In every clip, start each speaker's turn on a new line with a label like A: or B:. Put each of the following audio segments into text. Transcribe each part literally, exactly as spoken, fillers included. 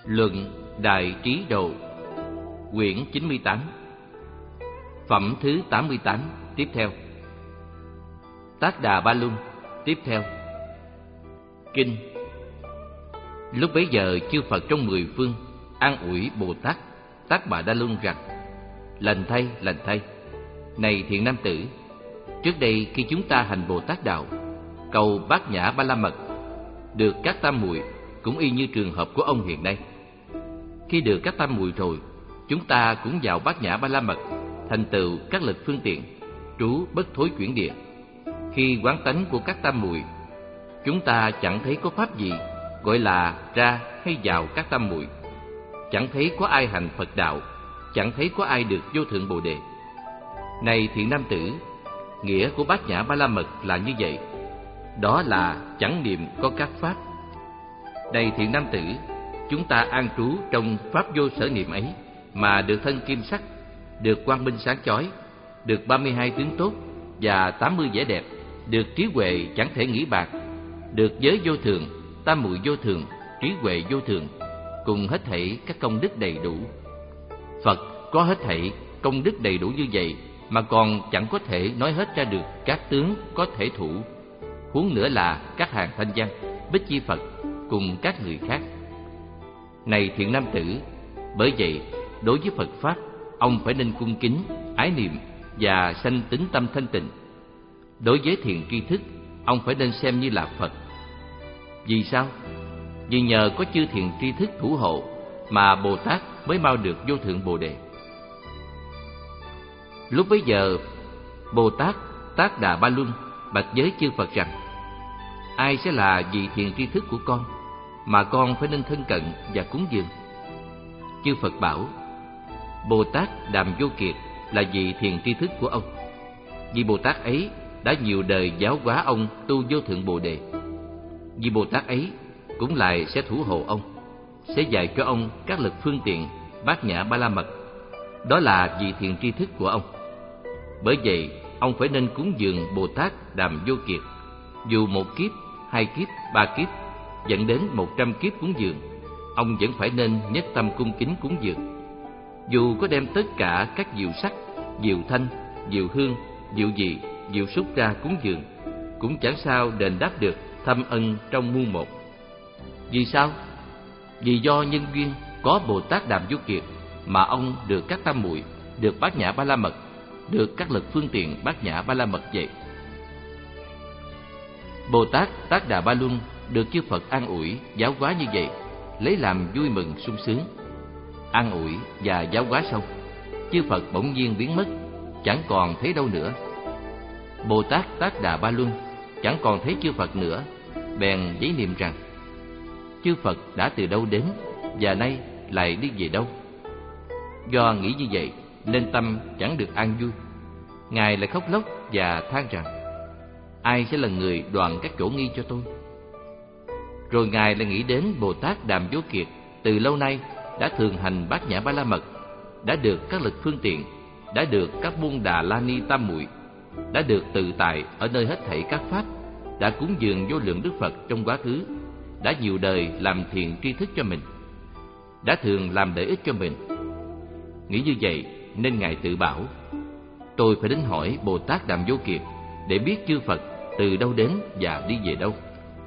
A: Luận Đại Trí Độ, quyển chín mươi tám, phẩm thứ tám mươi tám, tiếp theo. Tác Đà Ba Luân, tiếp theo. Kinh. Lúc bấy giờ chư Phật trong mười phương an ủi Bồ Tát Tác Bà Đa Luân rằng: lành thay, lành thay, này thiện nam tử, trước đây khi chúng ta hành Bồ Tát đạo, cầu Bát Nhã Ba La Mật, được các tam muội cũng y như trường hợp của ông hiện nay. Khi được các tam muội rồi, chúng ta cũng vào Bát Nhã Ba La Mật, thành tựu các lực phương tiện, trú bất thối chuyển địa. Khi quán tánh của các tam muội, chúng ta chẳng thấy có pháp gì gọi là ra hay vào các tam muội, chẳng thấy có ai hành Phật đạo, chẳng thấy có ai được vô thượng Bồ đề. Này thiện nam tử, nghĩa của Bát Nhã Ba La Mật là như vậy, đó là chẳng niệm có các pháp. Này thiện nam tử, chúng ta an trú trong pháp vô sở niệm ấy mà được thân kim sắc, được quang minh sáng chói, được ba mươi hai tướng tốt và tám mươi vẻ đẹp, được trí huệ chẳng thể nghĩ bạc, được giới vô thường, tam muội vô thường, trí huệ vô thường, cùng hết thảy các công đức đầy đủ. Phật có hết thảy công đức đầy đủ như vậy mà còn chẳng có thể nói hết ra được các tướng có thể thủ, huống nữa là các hàng thanh văn, Bích Chi Phật cùng các người khác. Này thiện nam tử, bởi vậy đối với Phật pháp, ông phải nên cung kính, ái niệm và sanh tín tâm thanh tịnh. Đối với thiện tri thức, ông phải nên xem như là Phật. Vì sao? Vì nhờ có chư thiện tri thức thủ hộ mà Bồ Tát mới mau được vô thượng Bồ đề. Lúc bấy giờ, Bồ Tát Tác Đà Ba Luân bạch với chư Phật rằng: ai sẽ là vị thiện tri thức của con mà con phải nên thân cận và cúng dường? Chư Phật bảo: Bồ Tát Đàm Vô Kiệt là vị thiện tri thức của ông. Vì Bồ Tát ấy đã nhiều đời giáo hóa ông tu vô thượng Bồ đề. Vì Bồ Tát ấy cũng lại sẽ thủ hộ ông, sẽ dạy cho ông các lực phương tiện Bát Nhã Ba La Mật. Đó là vị thiện tri thức của ông. Bởi vậy ông phải nên cúng dường Bồ Tát Đàm Vô Kiệt, dù một kiếp, hai kiếp, ba kiếp, dẫn đến một trăm kiếp cúng dường, ông vẫn phải nên nhất tâm cung kính cúng dường. Dù có đem tất cả các diệu sắc, diệu thanh, diệu hương, diệu vị, diệu xúc ra cúng dường, cũng chẳng sao đền đáp được thâm ân trong muôn một. Vì sao? Vì do nhân duyên có Bồ Tát Đàm Vô Kiệt mà ông được các tam muội, được Bát Nhã Ba La Mật, được các lực phương tiện Bát Nhã Ba La Mật vậy. Bồ Tát Tác Đà Ba Luân được chư Phật an ủi, giáo hóa như vậy, lấy làm vui mừng sung sướng. An ủi và giáo hóa xong, chư Phật bỗng nhiên biến mất, chẳng còn thấy đâu nữa. Bồ Tát Tác Đà Ba Luân chẳng còn thấy chư Phật nữa, bèn giấy niệm rằng: chư Phật đã từ đâu đến và nay lại đi về đâu? Do nghĩ như vậy nên tâm chẳng được an vui. Ngài lại khóc lóc và than rằng: ai sẽ là người đoạn các chỗ nghi cho tôi? Rồi Ngài lại nghĩ đến Bồ Tát Đàm Vô Kiệt từ lâu nay đã thường hành Bát Nhã Ba La Mật, đã được các lực phương tiện, đã được các môn Đà La Ni tam muội, đã được tự tại ở nơi hết thảy các pháp, đã cúng dường vô lượng Đức Phật trong quá khứ, đã nhiều đời làm thiện tri thức cho mình, đã thường làm lợi ích cho mình. Nghĩ như vậy nên Ngài tự bảo: tôi phải đến hỏi Bồ Tát Đàm Vô Kiệt để biết chư Phật từ đâu đến và đi về đâu.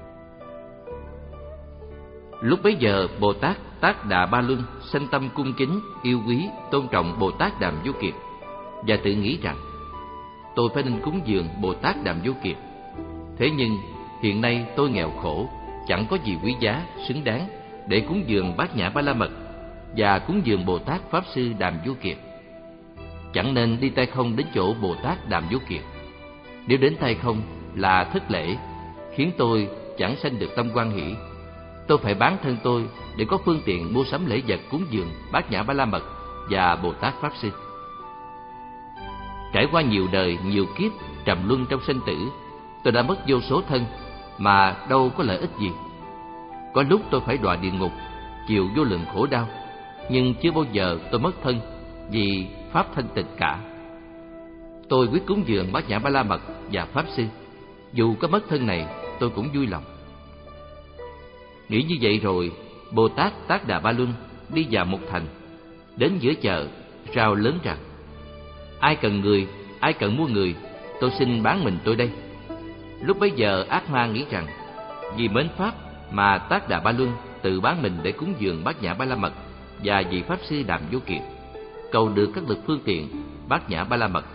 A: Lúc bấy giờ Bồ Tát Tác Đà Ba Luân sanh tâm cung kính, yêu quý, tôn trọng Bồ Tát Đàm Vô Kiệt, và tự nghĩ rằng: tôi phải nên cúng dường Bồ Tát Đàm Vô Kiệt. Thế nhưng hiện nay tôi nghèo khổ, chẳng có gì quý giá, xứng đáng để cúng dường Bát Nhã Ba La Mật và cúng dường Bồ Tát Pháp Sư Đàm Vô Kiệt. Chẳng nên đi tay không đến chỗ Bồ Tát Đàm Vô Kiệt. Nếu đến tay không là thất lễ, khiến tôi chẳng sanh được tâm hoan hỷ. Tôi phải bán thân tôi để có phương tiện mua sắm lễ vật cúng dường Bát Nhã Ba La Mật và Bồ Tát Pháp Sư. Trải qua nhiều đời, nhiều kiếp trầm luân trong sinh tử, tôi đã mất vô số thân mà đâu có lợi ích gì. Có lúc tôi phải đọa địa ngục, chịu vô lượng khổ đau, nhưng chưa bao giờ tôi mất thân vì pháp thanh tịnh cả. Tôi quyết cúng dường Bát Nhã Ba La Mật và Pháp Sư, dù có mất thân này tôi cũng vui lòng. Nghĩ như vậy rồi, Bồ Tát Tát Đà Ba Luân đi vào một thành. Đến giữa chợ, rao lớn rằng: ai cần người, ai cần mua người, tôi xin bán mình tôi đây. Lúc bấy giờ ác ma nghĩ rằng vì mến pháp mà Tát Đà Ba Luân tự bán mình để cúng dường Bát Nhã Ba La Mật và vị pháp sư Đàm Vô Kiệt, cầu được các lực phương tiện Bát Nhã Ba La Mật.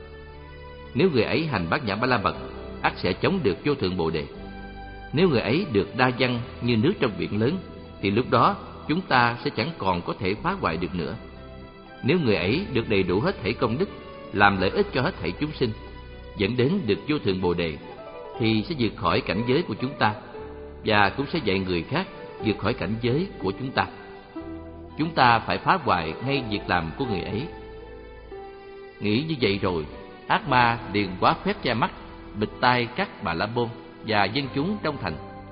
A: Nếu người ấy hành Bát Nhã Ba La Mật, ắt sẽ chống được vô thượng Bồ Đề. Nếu người ấy được đa văn như nước trong biển lớn, thì lúc đó chúng ta sẽ chẳng còn có thể phá hoại được nữa. Nếu người ấy được đầy đủ hết thảy công đức, làm lợi ích cho hết thảy chúng sinh, dẫn đến được vô thượng Bồ Đề, thì sẽ vượt khỏi cảnh giới của chúng ta, và cũng sẽ dạy người khác vượt khỏi cảnh giới của chúng ta. Chúng ta phải phá hoại ngay việc làm của người ấy. Nghĩ như vậy rồi, ác ma liền quá phép che mắt, bịt tai các Bà La Môn và dân chúng trong thành,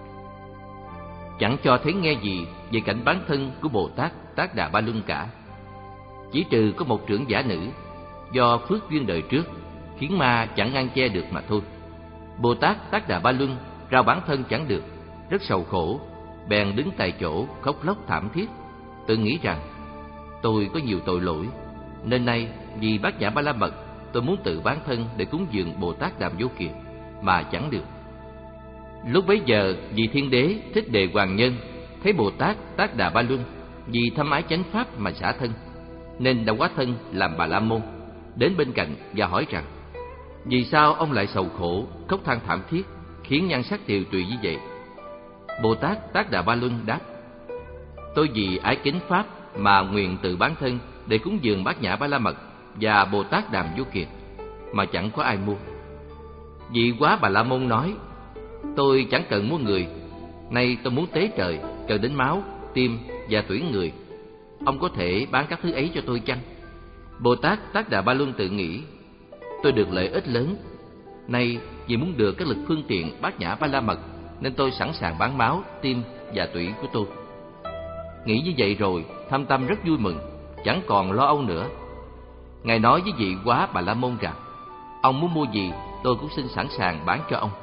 A: chẳng cho thấy nghe gì về cảnh bán thân của Bồ Tát Tát Đà Ba Luân cả. Chỉ trừ có một trưởng giả nữ, do phước duyên đời trước khiến ma chẳng ngăn che được mà thôi. Bồ Tát Tát Đà Ba Luân rao bán thân chẳng được, rất sầu khổ, bèn đứng tại chỗ khóc lóc thảm thiết, tự nghĩ rằng: tôi có nhiều tội lỗi, nên nay vì Bát Nhã Ba La Mật, tôi muốn tự bán thân để cúng dường Bồ Tát Đàm Vô Kiệt, mà chẳng được. Lúc bấy giờ, vị Thiên Đế Thích Đề Hoàng Nhân thấy Bồ Tát Tát Đà Ba Luân vì thâm ái chánh pháp mà xả thân, nên đã hóa thân làm Bà La Môn, đến bên cạnh và hỏi rằng: vì sao ông lại sầu khổ, khóc than thảm thiết, khiến nhan sắc tiều tụy như vậy? Bồ Tát Tát Đà Ba Luân đáp: tôi vì ái kính pháp mà nguyện tự bán thân để cúng dường Bát Nhã Ba La Mật và Bồ Tát Đàm Vô Kiệt, mà chẳng có ai mua. Vị Quá Bà La Môn nói: tôi chẳng cần mua người, nay tôi muốn tế trời, cần đến máu, tim và tủy người. Ông có thể bán các thứ ấy cho tôi chăng? Bồ Tát Tát Đà Ba Luân tự nghĩ: tôi được lợi ích lớn, nay vì muốn được các lực phương tiện Bát Nhã Ba La Mật, nên tôi sẵn sàng bán máu, tim và tủy của tôi. Nghĩ như vậy rồi, thâm tâm rất vui mừng, chẳng còn lo âu nữa. Ngài nói với vị Quá Bà La Môn rằng: ông muốn mua gì, tôi cũng xin sẵn sàng bán cho ông.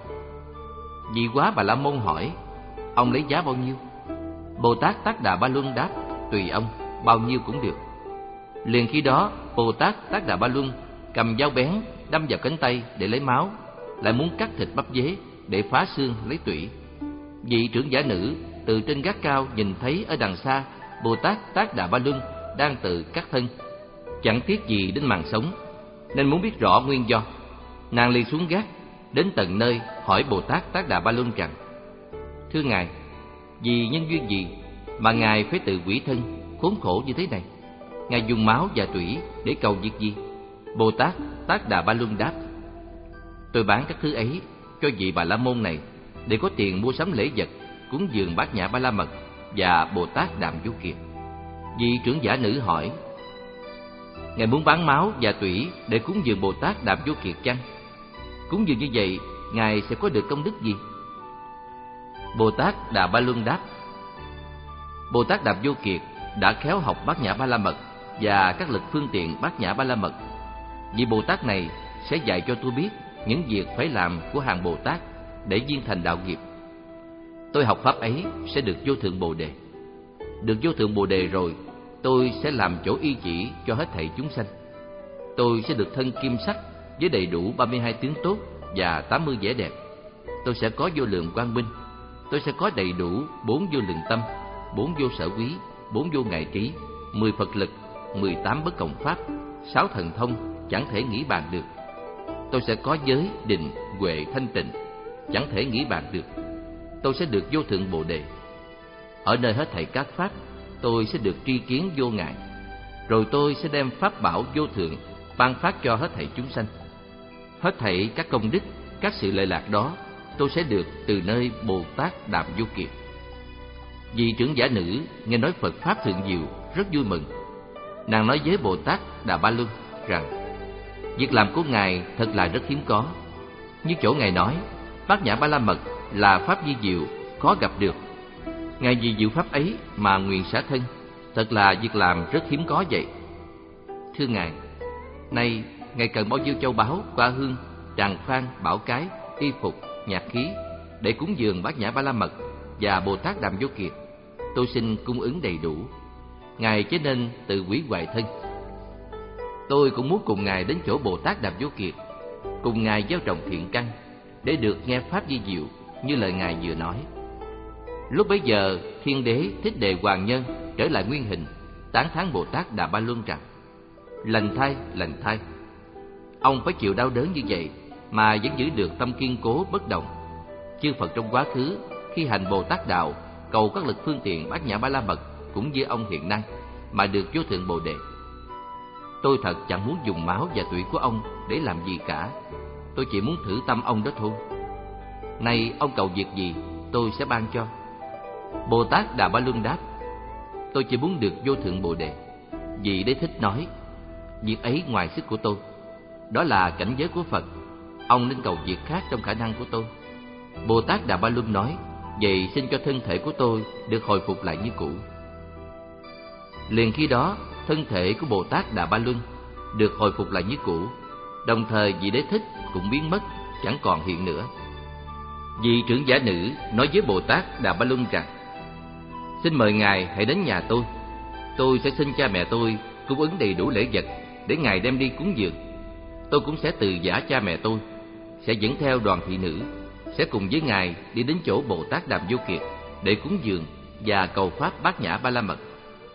A: Vị Quá Bà La Môn hỏi: ông lấy giá bao nhiêu? Bồ Tát Tát Đà Ba Luân đáp: tùy ông, bao nhiêu cũng được. Liền khi đó, Bồ Tát Tát Đà Ba Luân cầm dao bén đâm vào cánh tay để lấy máu, lại muốn cắt thịt bắp dế để phá xương lấy tủy. Vị trưởng giả nữ từ trên gác cao nhìn thấy ở đằng xa Bồ Tát Tát Đà Ba Luân đang tự cắt thân, chẳng tiếc gì đến màng sống, nên muốn biết rõ nguyên do. Nàng liền xuống gác, đến tận nơi hỏi Bồ Tát Tát Đà Ba Luân rằng: thưa ngài, vì nhân duyên gì mà ngài phải tự hủy thân khốn khổ như thế này? Ngài dùng máu và tủy để cầu việc gì? Bồ Tát Tát Đà Ba Luân đáp: tôi bán các thứ ấy cho vị Bà La Môn này để có tiền mua sắm lễ vật cúng dường Bát Nhã Ba La Mật và Bồ Tát Đàm Vô Kiệt. Vị trưởng giả nữ hỏi: ngài muốn bán máu và tủy để cúng dường Bồ Tát Đàm Vô Kiệt chăng? Cúng dường như vậy, ngài sẽ có được công đức gì? Bồ Tát Đà Ba Luân đáp: Bồ Tát Đàm Vô Kiệt đã khéo học Bát Nhã Ba La Mật và các lực phương tiện Bát Nhã Ba La Mật. Vị Bồ Tát này sẽ dạy cho tôi biết những việc phải làm của hàng Bồ Tát để viên thành đạo nghiệp. Tôi học pháp ấy sẽ được vô thượng Bồ Đề. Được vô thượng Bồ Đề rồi, tôi sẽ làm chỗ y chỉ cho hết thảy chúng sanh. Tôi sẽ được thân kim sắc với đầy đủ ba mươi hai tướng tốt và tám mươi vẻ đẹp. Tôi sẽ có vô lượng quang minh. Tôi sẽ có đầy đủ bốn vô lượng tâm, bốn vô sở quý, bốn vô ngại trí, mười Phật lực, mười tám bất cộng pháp, sáu thần thông chẳng thể nghĩ bàn được. Tôi sẽ có giới, định, huệ, thanh tịnh, chẳng thể nghĩ bàn được. Tôi sẽ được vô thượng Bồ Đề. Ở nơi hết thảy các pháp, tôi sẽ được tri kiến vô ngại. Rồi tôi sẽ đem pháp bảo vô thượng ban phát cho hết thảy chúng sanh. Hết thảy các công đức, các sự lợi lạc đó, tôi sẽ được từ nơi Bồ Tát Đàm Vô Kiệt. Vị trưởng giả nữ nghe nói Phật pháp thượng diệu, rất vui mừng. Nàng nói với Bồ Tát Đà Ba Luân rằng: việc làm của ngài thật là rất hiếm có. Như chỗ ngài nói, Bát Nhã Ba La Mật là pháp di diệu, khó gặp được. Ngài vì diệu pháp ấy mà nguyện xả thân, thật là việc làm rất hiếm có vậy. Thưa ngài, nay ngài cần bao nhiêu châu báu, hoa hương, tràng phan, bảo cái, y phục, nhạc khí để cúng dường Bát Nhã Ba La Mật và Bồ Tát Đàm Vô Kiệt? tôi xin cung ứng đầy đủ. Ngài chớ nên tự hủy hoại thân. Tôi cũng muốn cùng Ngài đến chỗ Bồ Tát Đàm Vô Kiệt, cùng Ngài gieo trồng thiện căn, để được nghe pháp vi diệu như lời Ngài vừa nói. Lúc bấy giờ, Thiên Đế Thích Đề Hoàng Nhân trở lại nguyên hình, tán thán Bồ Tát Đà Ba Luân rằng: lành thay, lành thay. Ông phải chịu đau đớn như vậy mà vẫn giữ được tâm kiên cố bất động. Chư Phật trong quá khứ khi hành Bồ Tát đạo, cầu các lực phương tiện bát nhã ba la mật cũng như ông hiện nay mà được vô thượng Bồ đề. Tôi thật chẳng muốn dùng máu và tủy của ông để làm gì cả. Tôi chỉ muốn thử tâm ông đó thôi. Nay ông cầu việc gì, tôi sẽ ban cho. Bồ Tát Đà Ba Luân đáp: tôi chỉ muốn được vô thượng Bồ đề. Vị Đế Thích nói: việc ấy ngoài sức của tôi, đó là cảnh giới của Phật. Ông nên cầu việc khác trong khả năng của tôi. Bồ Tát Đà Ba Luân nói: vậy xin cho thân thể của tôi được hồi phục lại như cũ. Liền khi đó, thân thể của Bồ Tát Đà Ba Luân được hồi phục lại như cũ. Đồng thời vị Đế Thích cũng biến mất, chẳng còn hiện nữa. Vị trưởng giả nữ nói với Bồ Tát Đà Ba Luân rằng: xin mời Ngài hãy đến nhà tôi. Tôi sẽ xin cha mẹ tôi cung ứng đầy đủ lễ vật để Ngài đem đi cúng dường. Tôi cũng sẽ từ giả cha mẹ tôi, sẽ dẫn theo đoàn thị nữ, sẽ cùng với Ngài đi đến chỗ Bồ Tát Đàm Vô Kiệt để cúng dường và cầu pháp bát nhã ba la mật.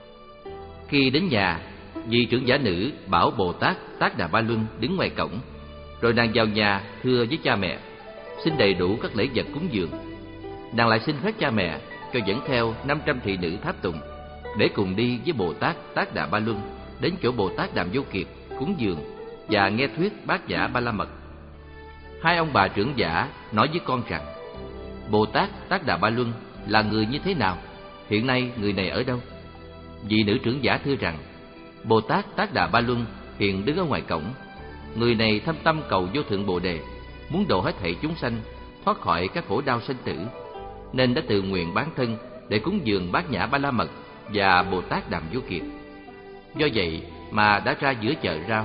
A: Khi đến nhà, vị trưởng giả nữ bảo Bồ Tát Tát Đà Ba Luân đứng ngoài cổng, rồi nàng vào nhà thưa với cha mẹ, xin đầy đủ các lễ vật cúng dường. Nàng lại xin phép cha mẹ cho dẫn theo năm trăm thị nữ tháp tùng để cùng đi với Bồ Tát Tát Đà Ba Luân đến chỗ Bồ Tát Đàm Vô Kiệt cúng dường và nghe thuyết bát nhã ba la mật. Hai ông bà trưởng giả nói với con rằng: Bồ Tát Tát Đà Ba Luân là người như thế nào? Hiện nay người này ở đâu? Vị nữ trưởng giả thưa rằng: Bồ Tát Tát Đà Ba Luân hiện đứng ở ngoài cổng. Người này thâm tâm cầu vô thượng Bồ đề, muốn độ hết thảy chúng sanh thoát khỏi các khổ đau sinh tử, nên đã tự nguyện bán thân để cúng dường bát nhã ba la mật và Bồ Tát Đàm Vô Kiệt. Do vậy mà đã ra giữa chợ rau.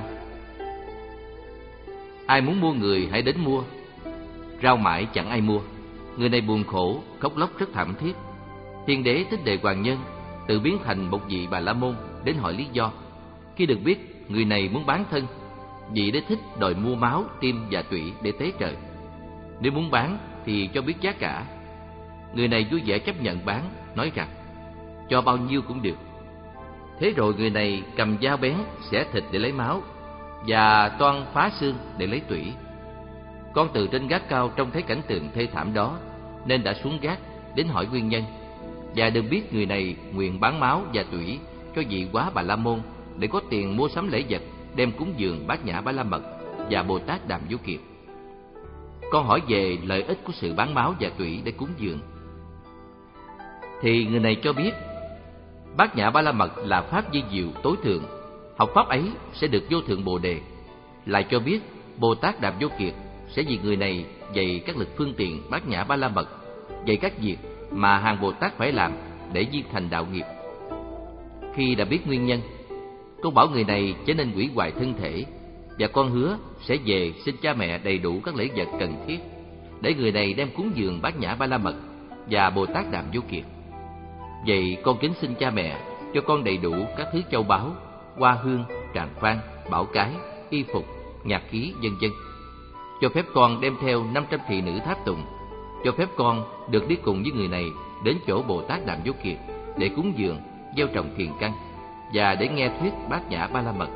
A: Ai muốn mua người hãy đến mua. Rau mãi chẳng ai mua. Người này buồn khổ, khóc lóc rất thảm thiết. Thiên Đế Thích Đề Hoàng Nhân tự biến thành một vị Bà La Môn đến hỏi lý do. Khi được biết người này muốn bán thân, vị Đế Thích đòi mua máu, tim và tủy để tế trời. Nếu muốn bán thì cho biết giá cả. Người này vui vẻ chấp nhận bán, nói rằng cho bao nhiêu cũng được. Thế rồi người này cầm dao bén xẻ thịt để lấy máu và toan phá xương để lấy tủy. Con từ trên gác cao trông thấy cảnh tượng thê thảm đó nên đã xuống gác đến hỏi nguyên nhân, và được biết người này nguyện bán máu và tủy cho vị Quá Bà La Môn để có tiền mua sắm lễ vật đem cúng dường bát nhã ba la mật và Bồ Tát Đàm Vô Kiệt. Con hỏi về lợi ích của sự bán máu và tủy để cúng dường, thì người này cho biết bát nhã ba la mật là pháp vi diệu tối thượng, học pháp ấy sẽ được vô thượng Bồ đề. Lại cho biết Bồ Tát Đàm Vô Kiệt sẽ vì người này dạy các lực phương tiện bát nhã ba la mật, dạy các việc mà hàng Bồ Tát phải làm để viên thành đạo nghiệp. Khi đã biết nguyên nhân, con bảo người này trở nên hủy hoại thân thể, và con hứa sẽ về xin cha mẹ đầy đủ các lễ vật cần thiết để người này đem cúng dường bát nhã ba la mật và Bồ Tát Đàm Vô Kiệt. Vậy con kính xin cha mẹ cho con đầy đủ các thứ châu báu, hoa hương, tràng phan, bảo cái, y phục, nhạc khí, vân vân. Cho phép con đem theo năm trăm thị nữ tháp tùng. Cho phép con được đi cùng với người này đến chỗ Bồ Tát Đàm Vô Kiệt để cúng dường, gieo trồng thiền căn và để nghe thuyết bát nhã ba la mật.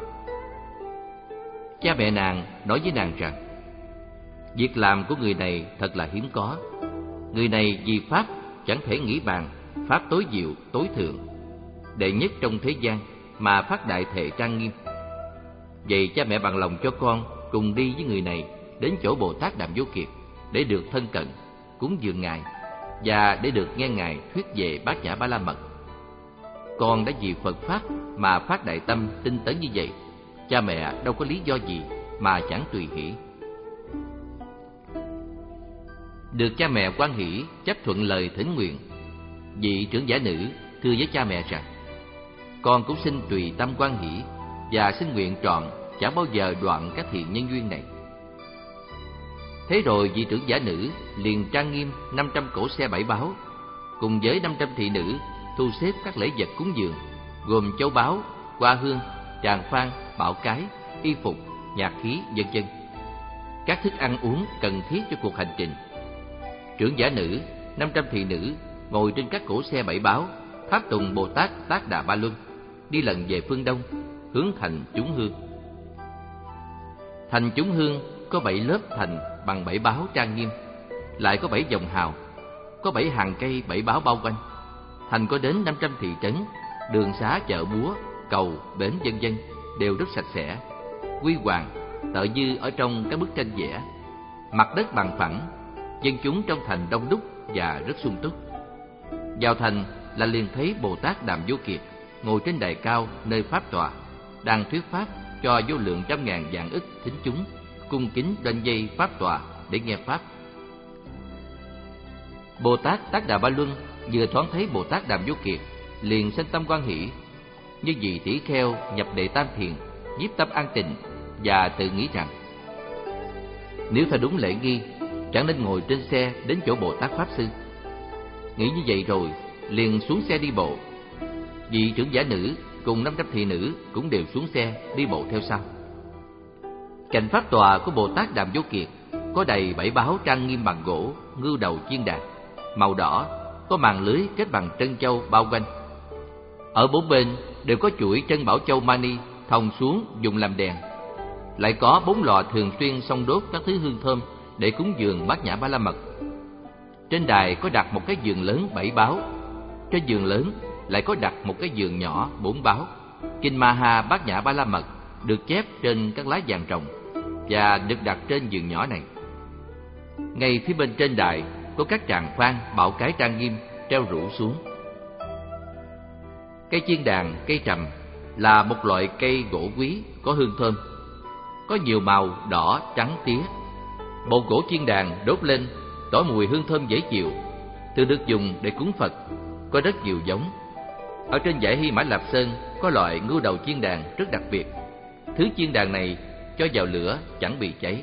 A: Cha mẹ nàng nói với nàng rằng việc làm của người này thật là hiếm có. Người này vì pháp chẳng thể nghĩ bàn, pháp tối diệu, tối thượng, đệ nhất trong thế gian mà phát đại thệ trang nghiêm. Vậy cha mẹ bằng lòng cho con cùng đi với người này đến chỗ Bồ Tát Đàm Vô Kiệt để được thân cận, cúng dường Ngài và để được nghe Ngài thuyết về bát nhã ba la mật. Con đã vì Phật pháp mà phát đại tâm tinh tấn như vậy, cha mẹ đâu có lý do gì mà chẳng tùy hỷ. Được cha mẹ hoan hỷ chấp thuận lời thỉnh nguyện, vị trưởng giả nữ thưa với cha mẹ rằng con cũng xin tùy tâm hoan hỷ và xin nguyện trọn chẳng bao giờ đoạn các thiện nhân duyên này. Thế rồi vị trưởng giả nữ liền trang nghiêm năm trăm cỗ xe bảy báo cùng với năm trăm thị nữ thu xếp các lễ vật cúng dường, gồm châu báu, hoa hương, tràng phan, bảo cái, y phục, nhạc khí, vân vân. Các thức ăn uống cần thiết cho cuộc hành trình. Trưởng giả nữ, năm trăm thị nữ ngồi trên các cỗ xe bảy báo, tháp tùng Bồ Tát Tác Đà Ba Luân, đi lần về phương đông, hướng thành Chúng Hương. Thành Chúng Hương có bảy lớp thành bằng bảy báo trang nghiêm, lại có bảy dòng hào, có bảy hàng cây bảy báo bao quanh. Thành có đến năm trăm thị trấn, đường xá, chợ búa, cầu, bến vân vân đều rất sạch sẽ, huy hoàng, tựa như ở trong các bức tranh vẽ. Mặt đất bằng phẳng, dân chúng trong thành đông đúc và rất sung túc. Vào thành là liền thấy Bồ Tát Đàm Vô Kiệt ngồi trên đài cao nơi pháp tọa, đang thuyết pháp cho vô lượng trăm ngàn vạn ức thính chúng cung kính đoan dây pháp tọa để nghe pháp. Bồ Tát Tác Đà Ba Luân vừa thoáng thấy Bồ Tát Đàm Vô Kiệt, liền sinh tâm hoan hỷ, như vị tỷ kheo nhập đệ tam thiền, nhiếp tâm an tịnh, và tự nghĩ rằng nếu theo đúng lễ nghi, chẳng nên ngồi trên xe đến chỗ Bồ Tát Pháp Sư. Nghĩ như vậy rồi, liền xuống xe đi bộ. Vị trưởng giả nữ cùng năm trăm thị nữ cũng đều xuống xe đi bộ theo sau. Cạnh pháp tòa của Bồ Tát Đàm Vô Kiệt có đầy bảy báo trang nghiêm bằng gỗ, ngưu đầu chiên đàn, màu đỏ, có màn lưới kết bằng trân châu bao quanh. Ở bốn bên đều có chuỗi trân bảo châu mani thòng xuống dùng làm đèn. Lại có bốn lò thường xuyên xông đốt các thứ hương thơm để cúng dường Bát Nhã Ba La Mật. Trên đài có đặt một cái giường lớn bảy báo, trên giường lớn lại có đặt một cái giường nhỏ bốn báo. Kinh Maha Bát Nhã Ba La Mật được chép trên các lá vàng rồng và được đặt trên giường nhỏ này. Ngay phía bên trên đài có các tràng phan, bảo cái trang nghiêm treo rủ xuống. Cây chiên đàn, cây trầm là một loại cây gỗ quý có hương thơm, có nhiều màu đỏ, trắng, tía. Bột gỗ chiên đàn đốt lên tỏa mùi hương thơm dễ chịu, thường được dùng để cúng Phật, có rất nhiều giống. Ở trên dãy Hy Mã Lạp Sơn có loại ngưu đầu chiên đàn rất đặc biệt. Thứ chiên đàn này cho vào lửa chẳng bị cháy.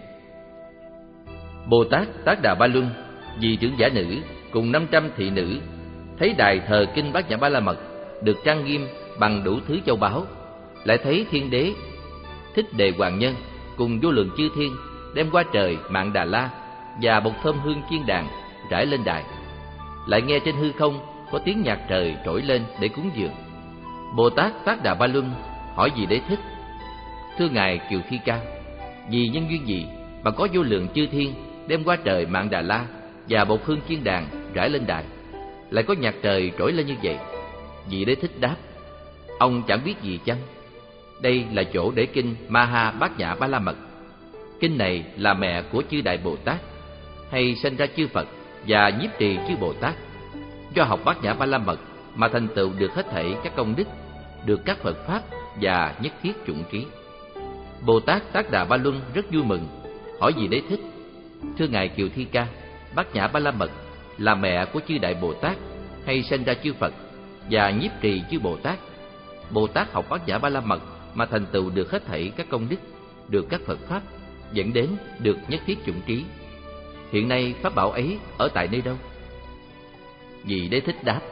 A: Bồ Tát Tác Đà Ba Luân, vị trưởng giả nữ cùng năm trăm thị nữ thấy đài thờ kinh Bát Nhã Ba La Mật được trang nghiêm bằng đủ thứ châu báu, lại thấy Thiên Đế Thích Đề Hoàng Nhân cùng vô lượng chư thiên đem qua trời Mạn Đà La và bột thơm hương chiên đàn rải lên đài. Lại nghe trên hư không có tiếng nhạc trời trỗi lên để cúng dường. Bồ Tát Tác Đà Ba Luân hỏi Vị Đế Thích: thưa ngài Kiều Thi Ca, vì nhân duyên gì mà có vô lượng chư thiên đem qua trời Mạn Đà La và bột hương chiên đàn rải lên đài, lại có nhạc trời trỗi lên như vậy? Vị Đế Thích đáp: ông chẳng biết gì chăng? Đây là chỗ để kinh Maha Bát Nhã Ba La Mật. Kinh này là mẹ của chư Đại Bồ Tát, hay sinh ra chư Phật và nhiếp trì chư Bồ Tát. Do học Bát Nhã Ba La Mật mà thành tựu được hết thảy các công đức, được các Phật pháp và nhất thiết chủng trí. Bồ Tát Tác Đà Ba Luân rất vui mừng, hỏi Vị Đế Thích: thưa ngài Kiều Thi Ca, Bát Nhã Ba La Mật là mẹ của chư Đại Bồ Tát, hay sinh ra chư Phật và nhiếp trì chư Bồ Tát. Bồ Tát học Bát Nhã Ba La Mật mà thành tựu được hết thảy các công đức, được các Phật pháp, dẫn đến được nhất thiết chủng trí. Hiện nay pháp bảo ấy ở tại nơi đâu? Vị Đế Thích đáp: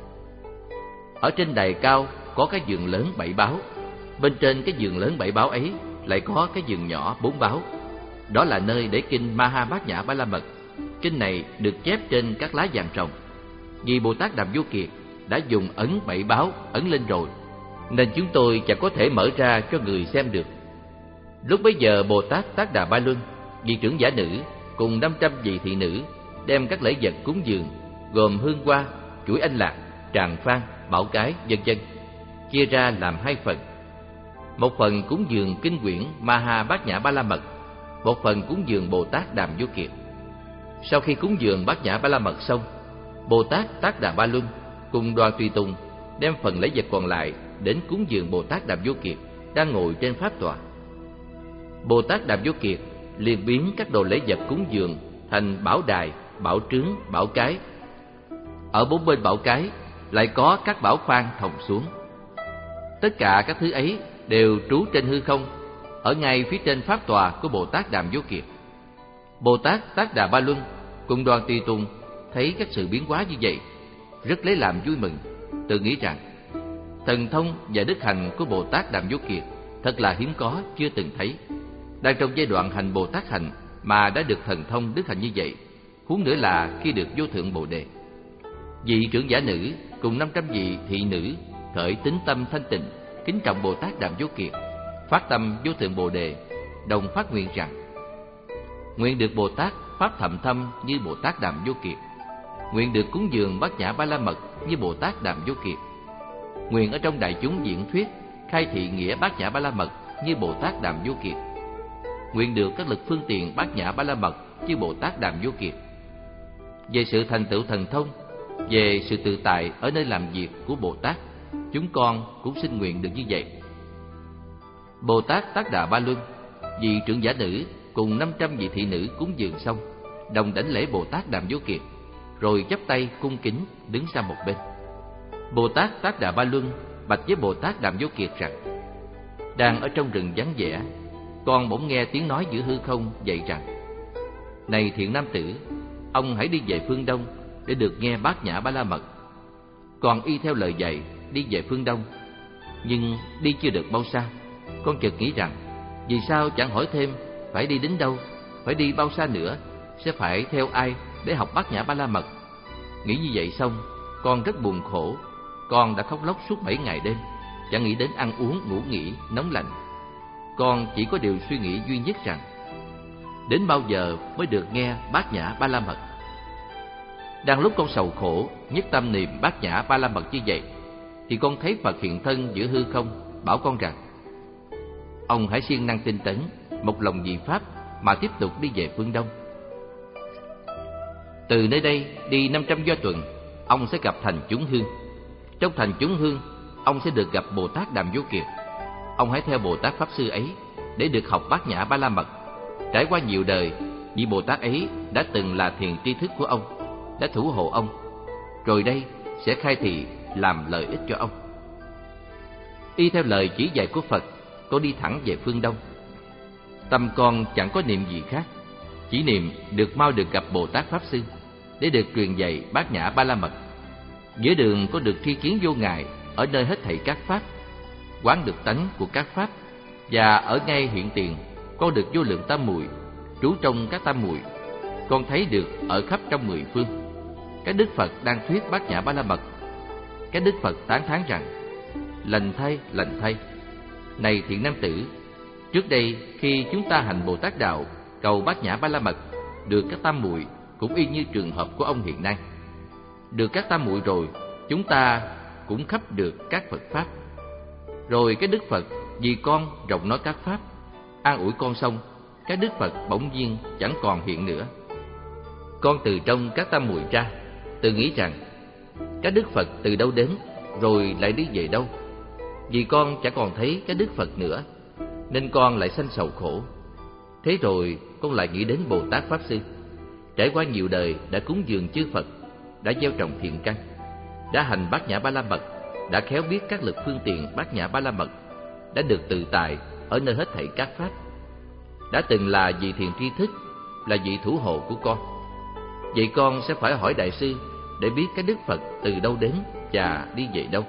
A: ở trên đài cao có cái giường lớn bảy báo, bên trên cái giường lớn bảy báo ấy lại có cái giường nhỏ bốn báo. Đó là nơi để kinh Maha Bát Nhã Ba La Mật. Kinh này được chép trên các lá vàng rồng. Vì Bồ Tát Đàm Vô Kiệt đã dùng ấn bảy báo ấn lên rồi, nên chúng tôi chẳng có thể mở ra cho người xem được. Lúc bấy giờ Bồ Tát Tác Đà Ba Luân, vị trưởng giả nữ cùng năm trăm vị thị nữ đem các lễ vật cúng dường gồm hương hoa, chuỗi anh lạc, tràng phan, bảo cái, vân vân, chia ra làm hai phần. Một phần cúng dường kinh quyển Maha Bát Nhã Ba La Mật, một phần cúng dường Bồ Tát Đàm Vô Kiệt. Sau khi cúng dường Bát Nhã Ba La Mật xong, Bồ Tát Tác Đà Ba Luân cùng đoàn tùy tùng đem phần lễ vật còn lại đến cúng dường Bồ Tát Đàm Vô Kiệt đang ngồi trên pháp tọa. Bồ Tát Đàm Vô Kiệt liền biến các đồ lễ vật cúng dường thành bảo đài, bảo trướng, bảo cái. Ở bốn bên bảo cái lại có các bảo khoan thòng xuống. Tất cả các thứ ấy đều trú trên hư không, ở ngay phía trên pháp tòa của Bồ Tát Đàm Vô Kiệt. Bồ Tát Tác Đà Ba Luân cùng đoàn tùy tùng thấy các sự biến hóa như vậy, rất lấy làm vui mừng, tự nghĩ rằng thần thông và đức hành của Bồ Tát Đàm Vô Kiệt thật là hiếm có, chưa từng thấy. Đang trong giai đoạn hành Bồ Tát hành mà đã được thần thông đức hành như vậy, huống nữa là khi được vô thượng Bồ Đề. Vị trưởng giả nữ cùng năm trăm vị thị nữ khởi tín tâm thanh tịnh, kính trọng Bồ Tát Đàm Vô Kiệt, phát tâm vô thượng Bồ Đề, đồng phát nguyện rằng: nguyện được Bồ Tát pháp thậm thâm như Bồ Tát Đàm Vô Kiệt, nguyện được cúng dường bát nhã ba la mật như Bồ Tát Đàm Vô Kiệt, nguyện ở trong đại chúng diễn thuyết khai thị nghĩa bát nhã ba la mật như Bồ Tát Đàm Vô Kiệt, nguyện được các lực phương tiện bát nhã ba la mật như Bồ Tát Đàm Vô Kiệt. Về sự thành tựu thần thông, về sự tự tại ở nơi làm việc của Bồ Tát, chúng con cũng xin nguyện được như vậy. Bồ Tát Tác Đà Ba Luân, vị trưởng giả nữ cùng năm trăm vị thị nữ cúng dường xong, đồng đảnh lễ Bồ Tát Đàm Vô Kiệt, rồi chắp tay cung kính đứng sang một bên. Bồ Tát Tác Đà Ba Luân bạch với Bồ Tát Đàm Vô Kiệt rằng: đang ở trong rừng vắng vẻ, con bỗng nghe tiếng nói giữa hư không dạy rằng: này thiện nam tử, ông hãy đi về phương Đông để được nghe bát nhã ba la mật. Con y theo lời dạy đi về phương Đông, nhưng đi chưa được bao xa, con chợt nghĩ rằng vì sao chẳng hỏi thêm phải đi đến đâu, phải đi bao xa nữa, sẽ phải theo ai để học bát nhã ba la mật. Nghĩ như vậy xong, con rất buồn khổ. Con đã khóc lóc suốt bảy ngày đêm, chẳng nghĩ đến ăn uống, ngủ nghỉ, nóng lạnh. Con chỉ có điều suy nghĩ duy nhất rằng đến bao giờ mới được nghe bát nhã ba la mật. Đang lúc con sầu khổ, nhất tâm niệm bát nhã ba la mật như vậy, thì con thấy Phật hiện thân giữa hư không, bảo con rằng: ông hãy siêng năng tinh tấn, một lòng vì pháp mà tiếp tục đi về phương Đông. Từ nơi đây đi năm trăm do tuần, ông sẽ gặp thành chúng hương. Trong thành chúng hương, ông sẽ được gặp Bồ Tát Đàm Vô Kiệt. Ông hãy theo Bồ Tát Pháp Sư ấy để được học bát nhã ba la mật. Trải qua nhiều đời, vị Bồ Tát ấy đã từng là thiền tri thức của ông, đã thủ hộ ông, rồi đây sẽ khai thị làm lợi ích cho ông. Y theo lời chỉ dạy của Phật, con đi thẳng về phương Đông. Tâm con chẳng có niệm gì khác, chỉ niệm được mau được gặp Bồ Tát Pháp Sư để được truyền dạy bát nhã ba la mật. Giữa đường con được tri kiến vô ngại ở nơi hết thảy các pháp, quán được tánh của các pháp, và ở ngay hiện tiền con được vô lượng tam muội, trú trong các tam muội. Con thấy được ở khắp trong mười phương các đức Phật đang thuyết bát nhã ba la mật. Các đức Phật tán thán rằng: lành thay, lành thay. Này thiện nam tử, trước đây khi chúng ta hành Bồ Tát đạo cầu bát nhã ba la mật, được các tam muội cũng y như trường hợp của ông hiện nay. Được các tam muội rồi, chúng ta cũng khắp được các Phật pháp. Rồi cái đức Phật vì con rộng nói các pháp, an ủi con xong, các đức Phật bỗng nhiên chẳng còn hiện nữa. Con từ trong các tam muội ra, tự nghĩ rằng các đức Phật từ đâu đến, rồi lại đi về đâu. Vì con chẳng còn thấy các đức Phật nữa, nên con lại sanh sầu khổ. Thế rồi con lại nghĩ đến Bồ Tát Pháp Sư, trải qua nhiều đời đã cúng dường chư Phật, đã gieo trồng thiện căn, đã hành bát nhã ba la mật, đã khéo biết các lực phương tiện bát nhã ba la mật, đã được tự tại ở nơi hết thảy các pháp, đã từng là vị thiền tri thức, là vị thủ hộ của con. Vậy con sẽ phải hỏi Đại sư để biết cái đức Phật từ đâu đến và đi về đâu.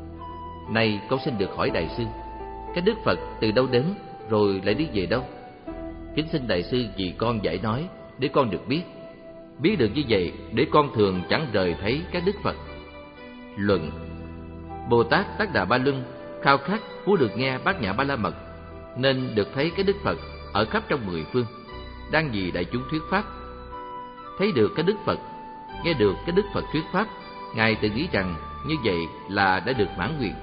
A: Nay con xin được hỏi Đại sư, cái đức Phật từ đâu đến rồi lại đi về đâu? Kính xin Đại sư vì con giải nói để con được biết. Biết được như vậy để con thường chẳng rời thấy các đức Phật. Luận: Bồ Tát Tác Đà Ba Luân khao khát muốn được nghe bát nhã ba la mật, nên được thấy cái đức Phật ở khắp trong mười phương, đang vì đại chúng thuyết pháp. Thấy được cái đức Phật, nghe được cái đức Phật thuyết pháp, Ngài tự nghĩ rằng như vậy là đã được mãn nguyện.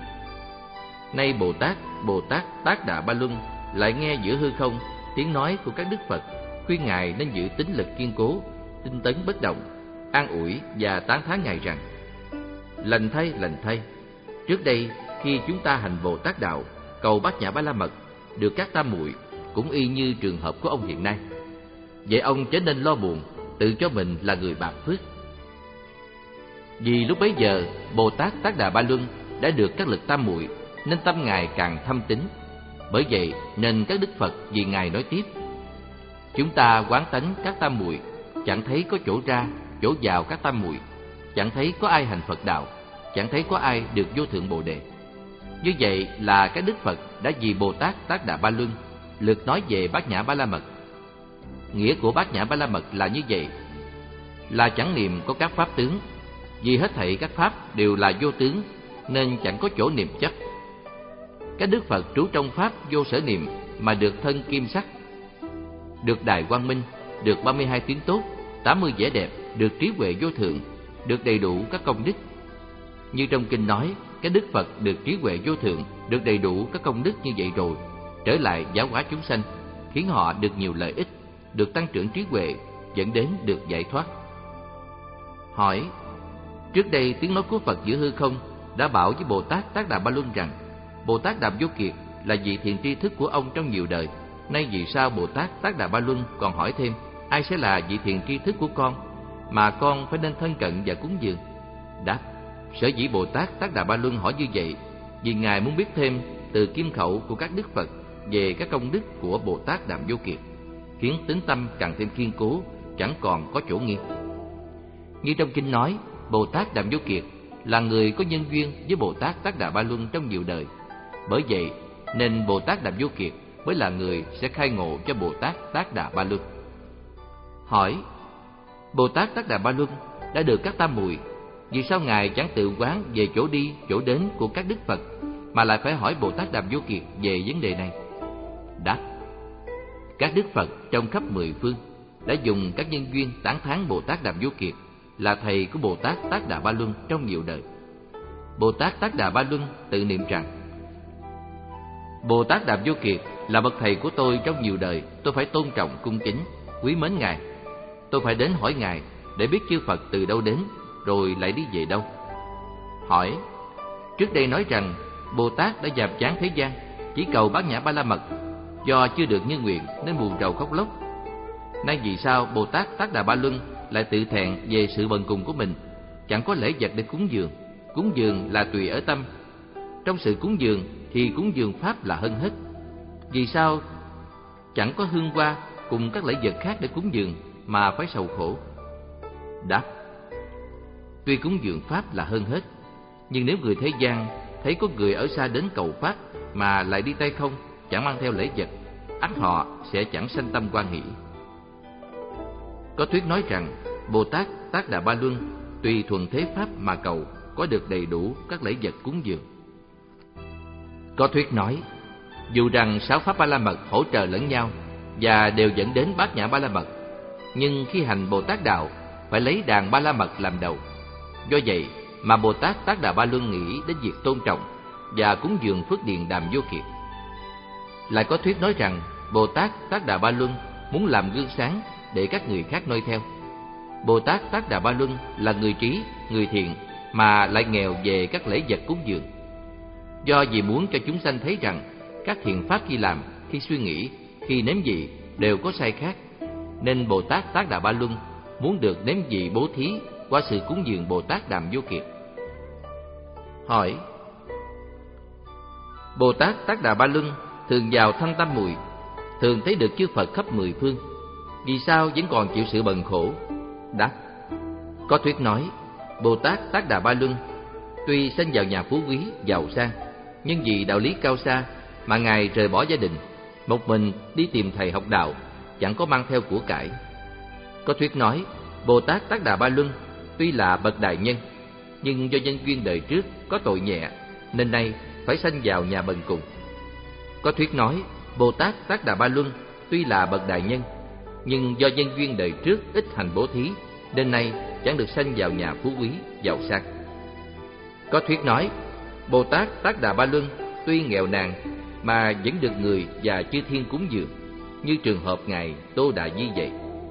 A: Nay Bồ Tát, Bồ Tát Tác Đà Ba Luân lại nghe giữa hư không tiếng nói của các đức Phật, khuyên Ngài nên giữ tín lực kiên cố, tinh tấn bất động, an ủi và tán thán Ngài rằng: lành thay, lành thay. Trước đây khi chúng ta hành Bồ Tát đạo cầu bát nhã ba la mật, được các tam muội cũng y như trường hợp của ông hiện nay. Vậy ông chớ nên lo buồn, tự cho mình là người bạc phước. Vì lúc bấy giờ Bồ Tát Tác Đà Ba Luân đã được các lực tam muội, nên tâm Ngài càng thâm tín. Bởi vậy nên các đức Phật vì Ngài nói tiếp: chúng ta quán tánh các tam muội, chẳng thấy có chỗ ra chỗ vào các tam muội, chẳng thấy có ai hành Phật đạo, chẳng thấy có ai được vô thượng Bồ Đề. Như vậy là các Đức Phật đã vì Bồ Tát Tác Đà Ba Luân lượt nói về Bát Nhã Ba La Mật. Nghĩa của Bát Nhã Ba La Mật là như vậy, là chẳng niệm có các pháp tướng, vì hết thảy các pháp đều là vô tướng, nên chẳng có chỗ niệm chấp. Các Đức Phật trú trong pháp vô sở niệm mà được thân kim sắc, được đài quang minh, được ba mươi hai tiếng tốt, tám mươi vẻ đẹp, được trí huệ vô thượng, được đầy đủ các công đức. Như trong kinh nói, các Đức Phật được trí huệ vô thượng, được đầy đủ các công đức như vậy rồi, trở lại giáo hóa chúng sanh, khiến họ được nhiều lợi ích, được tăng trưởng trí huệ, dẫn đến được giải thoát. Hỏi: trước đây tiếng nói của Phật giữa hư không đã bảo với Bồ Tát Tác Đà Ba Luân rằng Bồ Tát Đàm Vô Kiệt là vị thiện tri thức của ông trong nhiều đời. Nay vì sao Bồ Tát Tác Đà Ba Luân còn hỏi thêm ai sẽ là vị thiện tri thức của con, mà con phải nên thân cận và cúng dường? Đáp: sở dĩ Bồ Tát Tác Đà Ba Luân hỏi như vậy, vì Ngài muốn biết thêm từ kim khẩu của các Đức Phật về các công đức của Bồ Tát Đàm Vô Kiệt, khiến tín tâm càng thêm kiên cố, chẳng còn có chỗ nghi. Như trong kinh nói, Bồ Tát Đàm Vô Kiệt là người có nhân duyên với Bồ Tát Tác Đà Ba Luân trong nhiều đời. Bởi vậy nên Bồ Tát Đàm Vô Kiệt mới là người sẽ khai ngộ cho Bồ Tát Tác Đà Ba Luân. Hỏi: Bồ Tát Tác Đà Ba Luân đã được các tam muội, vì sao Ngài chẳng tự quán về chỗ đi, chỗ đến của các Đức Phật, mà lại phải hỏi Bồ Tát Đàm Vô Kiệt về vấn đề này? Đáp: các Đức Phật trong khắp mười phương đã dùng các nhân duyên tán thán Bồ Tát Đàm Vô Kiệt là thầy của Bồ Tát Tác Đà Ba Luân trong nhiều đời. Bồ Tát Tác Đà Ba Luân tự niệm rằng: Bồ Tát Đàm Vô Kiệt là bậc thầy của tôi trong nhiều đời, tôi phải tôn trọng cung kính, quý mến Ngài. Tôi phải đến hỏi Ngài để biết chư Phật từ đâu đến, rồi lại đi về đâu. Hỏi: trước đây nói rằng Bồ Tát đã dạp chán thế gian, chỉ cầu Bát Nhã Ba La Mật, do chưa được như nguyện nên buồn rầu khóc lóc. Nay vì sao Bồ Tát Tác Đà Ba Luân lại tự thẹn về sự bần cùng của mình, chẳng có lễ vật để cúng dường? Cúng dường là tùy ở tâm. Trong sự cúng dường thì cúng dường pháp là hơn hết. Vì sao chẳng có hương hoa cùng các lễ vật khác để cúng dường mà phải sầu khổ? Đáp: tuy cúng dường pháp là hơn hết, nhưng nếu người thế gian thấy có người ở xa đến cầu pháp mà lại đi tay không, chẳng mang theo lễ vật, ắt họ sẽ chẳng sanh tâm hoan hỷ. Có thuyết nói rằng Bồ Tát Tác Đà Ba Luân tùy thuần thế pháp mà cầu, có được đầy đủ các lễ vật cúng dường. Có thuyết nói dù rằng sáu pháp Ba La Mật hỗ trợ lẫn nhau và đều dẫn đến Bát Nhã Ba La Mật, nhưng khi hành Bồ Tát đạo phải lấy đàn Ba La Mật làm đầu. Do vậy mà Bồ Tát Tác Đà Ba Luân nghĩ đến việc tôn trọng và cúng dường phước điền Đàm Vô Kiệt. Lại có thuyết nói rằng Bồ Tát Tác Đà Ba Luân muốn làm gương sáng để các người khác noi theo. Bồ Tát Tác Đà Ba Luân là người trí, người thiện, mà lại nghèo về các lễ vật cúng dường. Do vì muốn cho chúng sanh thấy rằng các thiện pháp khi làm, khi suy nghĩ, khi nếm vị đều có sai khác, nên Bồ Tát Tác Đà Ba Luân muốn được nếm vị bố thí qua sự cúng dường Bồ Tát Đàm Vô Kiệt. Hỏi: Bồ Tát Tác Đà Ba Luân thường vào thân tam muội, thường thấy được chư Phật khắp mười phương, vì sao vẫn còn chịu sự bần khổ? Đáp: có thuyết nói Bồ Tát Tác Đà Ba Luân tuy sinh vào nhà phú quý, giàu sang, nhưng vì đạo lý cao xa mà Ngài rời bỏ gia đình, một mình đi tìm thầy học đạo, chẳng có mang theo của cải. Có thuyết nói Bồ Tát Tác Đà Ba Luân tuy là bậc đại nhân, nhưng do nhân duyên đời trước có tội nhẹ, nên nay phải sanh vào nhà bần cùng. Có thuyết nói Bồ Tát Tác Đà Ba Luân tuy là bậc đại nhân, nhưng do nhân duyên đời trước ít hành bố thí, nên nay chẳng được sanh vào nhà phú quý, giàu sang. Có thuyết nói Bồ Tát Tác Đà Ba Luân tuy nghèo nàn mà vẫn được người và chư thiên cúng dường, như trường hợp Ngài Tô Đà Di vậy.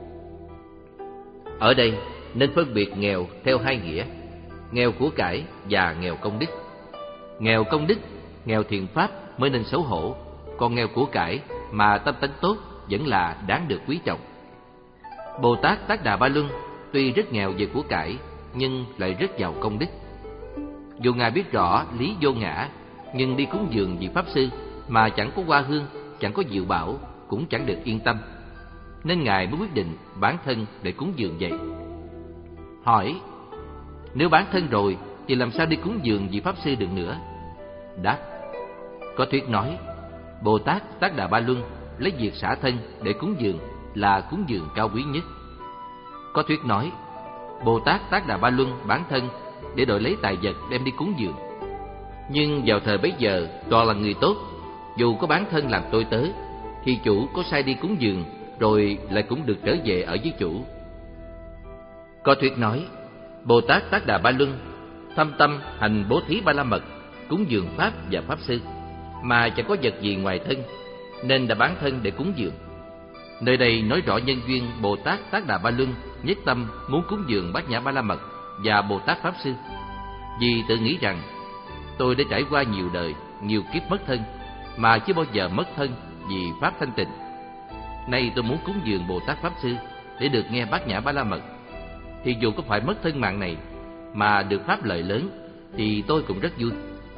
A: Ở đây nên phân biệt nghèo theo hai nghĩa: nghèo của cải và nghèo công đức. Nghèo công đức, nghèo thiện pháp mới nên xấu hổ, còn nghèo của cải mà tâm tánh tốt vẫn là đáng được quý trọng. Bồ Tát Tác Đà Ba Luân tuy rất nghèo về của cải, nhưng lại rất giàu công đức. Dù Ngài biết rõ lý vô ngã, nhưng đi cúng dường vị Pháp Sư mà chẳng có hoa hương, chẳng có diệu bảo, cũng chẳng được yên tâm, nên Ngài mới quyết định bán thân để cúng dường vậy. Hỏi: nếu bán thân rồi thì làm sao đi cúng dường vị Pháp Sư được nữa? Đáp: có thuyết nói, Bồ Tát Tác Đà Ba Luân lấy việc xả thân để cúng dường là cúng dường cao quý nhất. Có thuyết nói, Bồ Tát Tác Đà Ba Luân bán thân để đổi lấy tài vật đem đi cúng dường. Nhưng vào thời bấy giờ toàn là người tốt, dù có bán thân làm tôi tớ thì chủ có sai đi cúng dường rồi lại cũng được trở về ở với chủ. Có thuyết nói, Bồ Tát Tác Đà Ba Luân thâm tâm hành bố thí ba la mật, cúng dường Pháp và Pháp Sư, mà chẳng có vật gì ngoài thân, nên đã bán thân để cúng dường. Nơi đây nói rõ nhân duyên Bồ Tát Tác Đà Ba Luân nhất tâm muốn cúng dường Bát Nhã Ba La Mật và Bồ Tát Pháp Sư, vì tự nghĩ rằng tôi đã trải qua nhiều đời, nhiều kiếp mất thân, mà chưa bao giờ mất thân vì Pháp thanh tịnh. Nay tôi muốn cúng dường Bồ Tát Pháp Sư để được nghe Bát Nhã Ba La Mật, thì dù có phải mất thân mạng này mà được Pháp lợi lớn thì tôi cũng rất vui.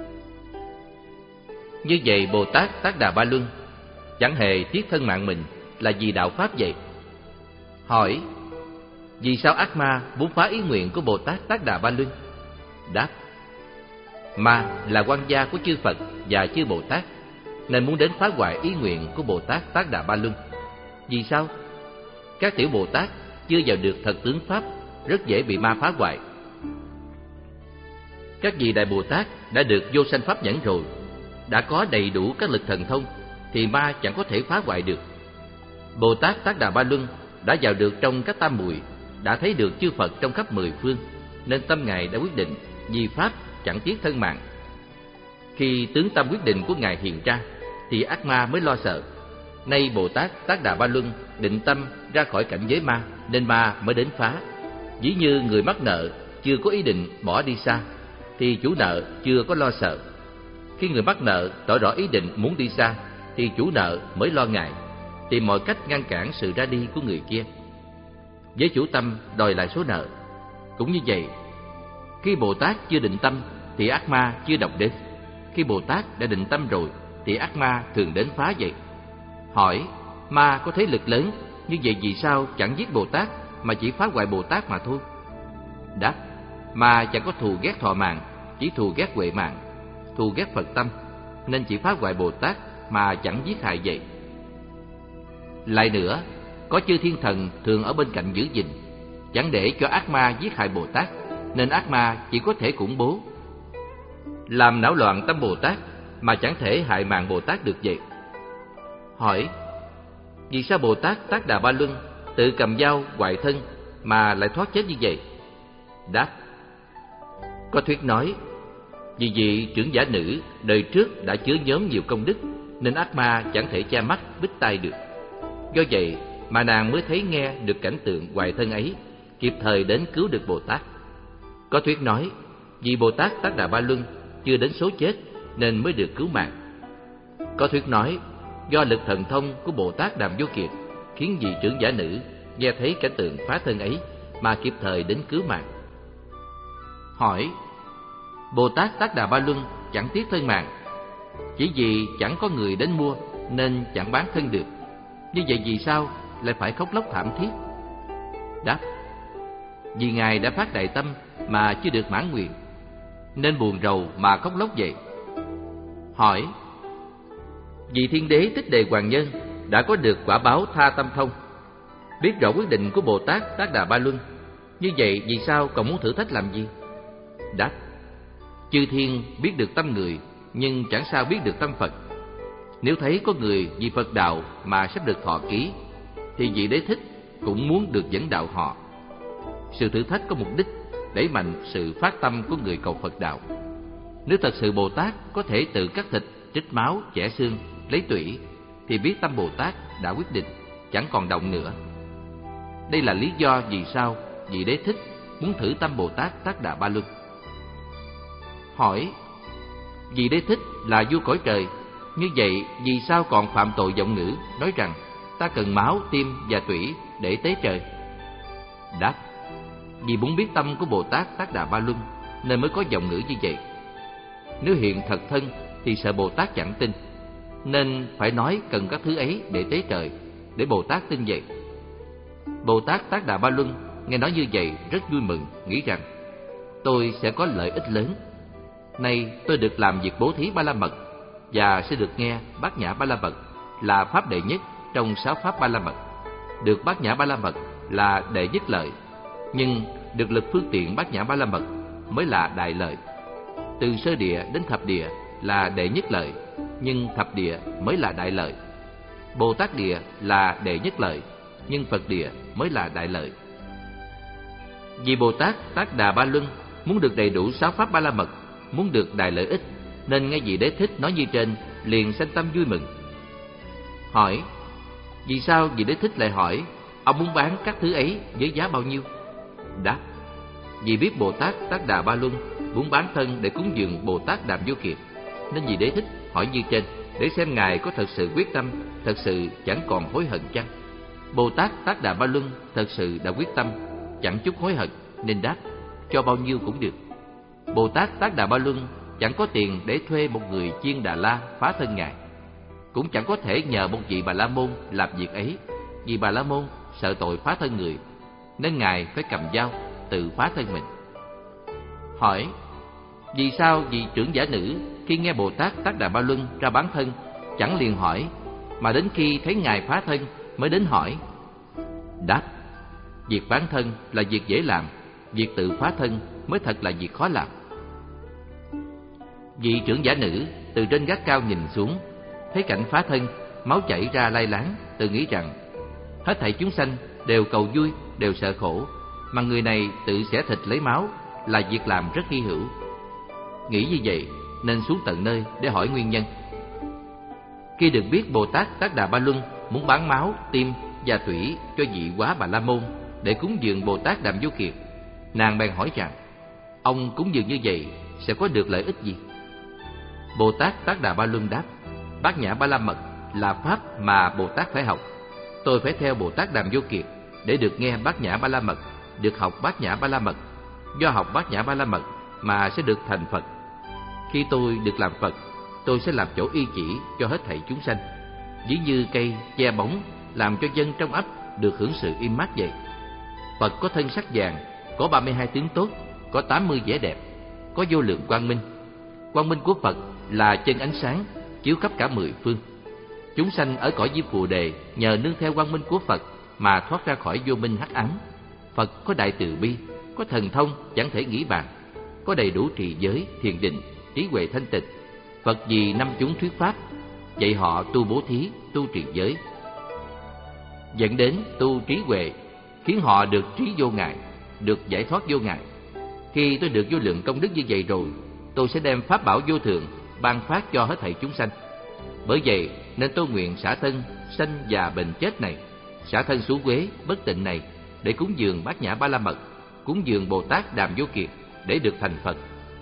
A: Như vậy Bồ Tát Tác Đà Ba Luân chẳng hề tiếc thân mạng mình là vì đạo Pháp vậy. Hỏi: vì sao ác ma muốn phá ý nguyện của Bồ Tát Tác Đà Ba Luân? Đáp: ma là quan gia của chư Phật và chư Bồ Tát, nên muốn đến phá hoại ý nguyện của Bồ Tát Tác Đà Ba Luân. Vì sao? Các tiểu Bồ Tát chưa vào được thật tướng Pháp, rất dễ bị ma phá hoại. Các vị Đại Bồ Tát đã được vô sanh Pháp nhẫn rồi, đã có đầy đủ các lực thần thông, thì ma chẳng có thể phá hoại được. Bồ Tát Tác Đà Ba Luân đã vào được trong các tam muội, đã thấy được chư Phật trong khắp mười phương, nên tâm Ngài đã quyết định vì Pháp chẳng tiếc thân mạng. Khi tướng tâm quyết định của Ngài hiện ra, thì ác ma mới lo sợ. Nay Bồ Tát Tác Đà Ba Luân định tâm ra khỏi cảnh giới ma, nên ma mới đến phá. Ví như người mắc nợ chưa có ý định bỏ đi xa, thì chủ nợ chưa có lo sợ. Khi người mắc nợ tỏ rõ ý định muốn đi xa, thì chủ nợ mới lo ngại, tìm mọi cách ngăn cản sự ra đi của người kia, với chủ tâm đòi lại số nợ. Cũng như vậy, khi Bồ Tát chưa định tâm thì ác ma chưa động đến. Khi Bồ Tát đã định tâm rồi thì ác ma thường đến phá vậy. Hỏi: ma có thế lực lớn, như vậy vì sao chẳng giết Bồ Tát mà chỉ phá hoại Bồ Tát mà thôi? Đáp: ma chẳng có thù ghét thọ mạng, chỉ thù ghét huệ mạng, thù ghét Phật tâm, nên chỉ phá hoại Bồ Tát mà chẳng giết hại vậy. Lại nữa, có chư thiên thần thường ở bên cạnh giữ gìn, chẳng để cho ác ma giết hại Bồ Tát, nên ác ma chỉ có thể khủng bố, làm náo loạn tâm Bồ Tát, mà chẳng thể hại mạng Bồ Tát được vậy. Hỏi: vì sao Bồ Tát Tác Đà Ba Luân tự cầm dao hoại thân mà lại thoát chết như vậy? Đáp: có thuyết nói, vì vị trưởng giả nữ đời trước đã chứa nhóm nhiều công đức, nên ác ma chẳng thể che mắt bít tai được. Do vậy mà nàng mới thấy nghe được cảnh tượng hoại thân ấy, kịp thời đến cứu được Bồ Tát. Có thuyết nói, vì Bồ Tát Tác Đà Ba Luân chưa đến số chết nên mới được cứu mạng. Có thuyết nói, do lực thần thông của Bồ Tát Đàm Vô Kiệt khiến vị trưởng giả nữ nghe thấy cảnh tượng phá thân ấy mà kịp thời đến cứu mạng. Hỏi: Bồ Tát Tác Đà Ba Luân chẳng tiếc thân mạng, chỉ vì chẳng có người đến mua nên chẳng bán thân được. Như vậy vì sao lại phải khóc lóc thảm thiết? Đáp: vì Ngài đã phát đại tâm mà chưa được mãn nguyện, nên buồn rầu mà khóc lóc vậy. Hỏi: vì Thiên Đế Tích Đề Hoàng Nhân đã có được quả báo tha tâm thông, biết rõ quyết định của Bồ Tát Tác Đà Ba Luân, như vậy vì sao còn muốn thử thách làm gì? Đáp: chư thiên biết được tâm người, nhưng chẳng sao biết được tâm Phật. Nếu thấy có người vì Phật đạo mà sắp được thọ ký, thì vị Đế Thích cũng muốn được dẫn đạo họ. Sự thử thách có mục đích đẩy mạnh sự phát tâm của người cầu Phật đạo. Nếu thật sự Bồ Tát có thể tự cắt thịt, trích máu, chẻ xương, lấy tủy, thì biết tâm Bồ Tát đã quyết định, chẳng còn động nữa. Đây là lý do vì sao vị Đế Thích muốn thử tâm Bồ Tát Tác Đà Ba Luân. Hỏi: vị Đế Thích là vua cõi trời, như vậy vì sao còn phạm tội vọng ngữ, nói rằng ta cần máu, tim và tủy để tế trời? Đáp: vì muốn biết tâm của Bồ Tát Tác Đà Ba Luân nên mới có vọng ngữ như vậy. Nếu hiện thật thân thì sợ Bồ Tát chẳng tin, nên phải nói cần các thứ ấy để tế trời, để Bồ Tát tin vậy. Bồ Tát Tác Đà Ba Luân nghe nói như vậy rất vui mừng, nghĩ rằng tôi sẽ có lợi ích lớn. Nay tôi được làm việc bố thí Ba La Mật và sẽ được nghe Bát Nhã Ba La Mật là pháp đệ nhất trong sáu pháp Ba La Mật. Được Bát Nhã Ba La Mật là đệ nhất lợi, nhưng được lực phương tiện Bát Nhã Ba La Mật mới là đại lợi. Từ sơ địa đến thập địa là đệ nhất lợi, nhưng thập địa mới là đại lợi. Bồ Tát địa là đệ nhất lợi, nhưng Phật địa mới là đại lợi. Vì Bồ Tát Tác Đà Ba Luân muốn được đầy đủ sáu pháp Ba La Mật, muốn được đại lợi ích, nên nghe vị Đế Thích nói như trên, liền sanh tâm vui mừng. Hỏi: vì sao vị Đế Thích lại hỏi ông muốn bán các thứ ấy với giá bao nhiêu? Đáp: vì biết Bồ Tát Tác Đà Ba Luân muốn bán thân để cúng dường Bồ Tát Đàm Vô Kiệt, nên vị Đế Thích hỏi như trên để xem ngài có thật sự quyết tâm, thật sự chẳng còn hối hận chăng? Bồ Tát Tác Đà Ba Luân thật sự đã quyết tâm, chẳng chút hối hận, nên đáp: cho bao nhiêu cũng được. Bồ Tát Tác Đà Ba Luân chẳng có tiền để thuê một người chiên Đà La phá thân ngài, cũng chẳng có thể nhờ một vị Bà La Môn làm việc ấy, vì Bà La Môn sợ tội phá thân người, nên ngài phải cầm dao tự phá thân mình. Hỏi: vì sao vị trưởng giả nữ khi nghe Bồ Tát Tác Đà Ba Luân ra bán thân chẳng liền hỏi, mà đến khi thấy ngài phá thân mới đến hỏi? Đáp: việc bán thân là việc dễ làm, việc tự phá thân mới thật là việc khó làm. Vị trưởng giả nữ từ trên gác cao nhìn xuống, thấy cảnh phá thân, máu chảy ra lai láng, tự nghĩ rằng hết thảy chúng sanh đều cầu vui, đều sợ khổ, mà người này tự xẻ thịt lấy máu là việc làm rất hy hữu. Nghĩ như vậy nên xuống tận nơi để hỏi nguyên nhân. Khi được biết Bồ Tát Tác Đà Ba Luân muốn bán máu, tim và tủy cho vị Quá Bà La Môn để cúng dường Bồ Tát Đàm Vô Kiệt, nàng bèn hỏi rằng ông cúng dường như vậy sẽ có được lợi ích gì? Bồ Tát Tác Đà Ba Luân đáp: Bát Nhã Ba La Mật là pháp mà Bồ Tát phải học. Tôi phải theo Bồ Tát Đàm Vô Kiệt để được nghe Bát Nhã Ba La Mật, được học Bát Nhã Ba La Mật. Do học Bát Nhã Ba La Mật mà sẽ được thành Phật. Khi tôi được làm Phật, tôi sẽ làm chỗ y chỉ cho hết thảy chúng sanh, ví như cây che bóng làm cho dân trong ấp được hưởng sự im mát vậy. Phật có thân sắc vàng, có ba mươi hai tướng tốt, có tám mươi vẻ đẹp, có vô lượng quang minh. Quang minh của Phật là chân ánh sáng chiếu khắp cả mười phương. Chúng sanh ở cõi Diêm Phù Đề nhờ nương theo quang minh của Phật mà thoát ra khỏi vô minh hắc ám. Phật có đại từ bi, có thần thông chẳng thể nghĩ bàn, có đầy đủ trì giới, thiền định, trí huệ thanh tịnh. Phật vì năm chúng thuyết pháp, dạy họ tu bố thí, tu trì giới, dẫn đến tu trí huệ, khiến họ được trí vô ngại, được giải thoát vô ngại. Khi tôi được vô lượng công đức như vậy rồi, tôi sẽ đem pháp bảo vô thượng ban phát cho hết thảy chúng sanh. Bởi vậy nên tôi nguyện xả thân sanh già bệnh chết này, xả thân xuống Quế bất tịnh này để cúng dường Bát Nhã Ba La Mật, cúng dường Bồ Tát Đàm Vô Kiệt để được thành Phật.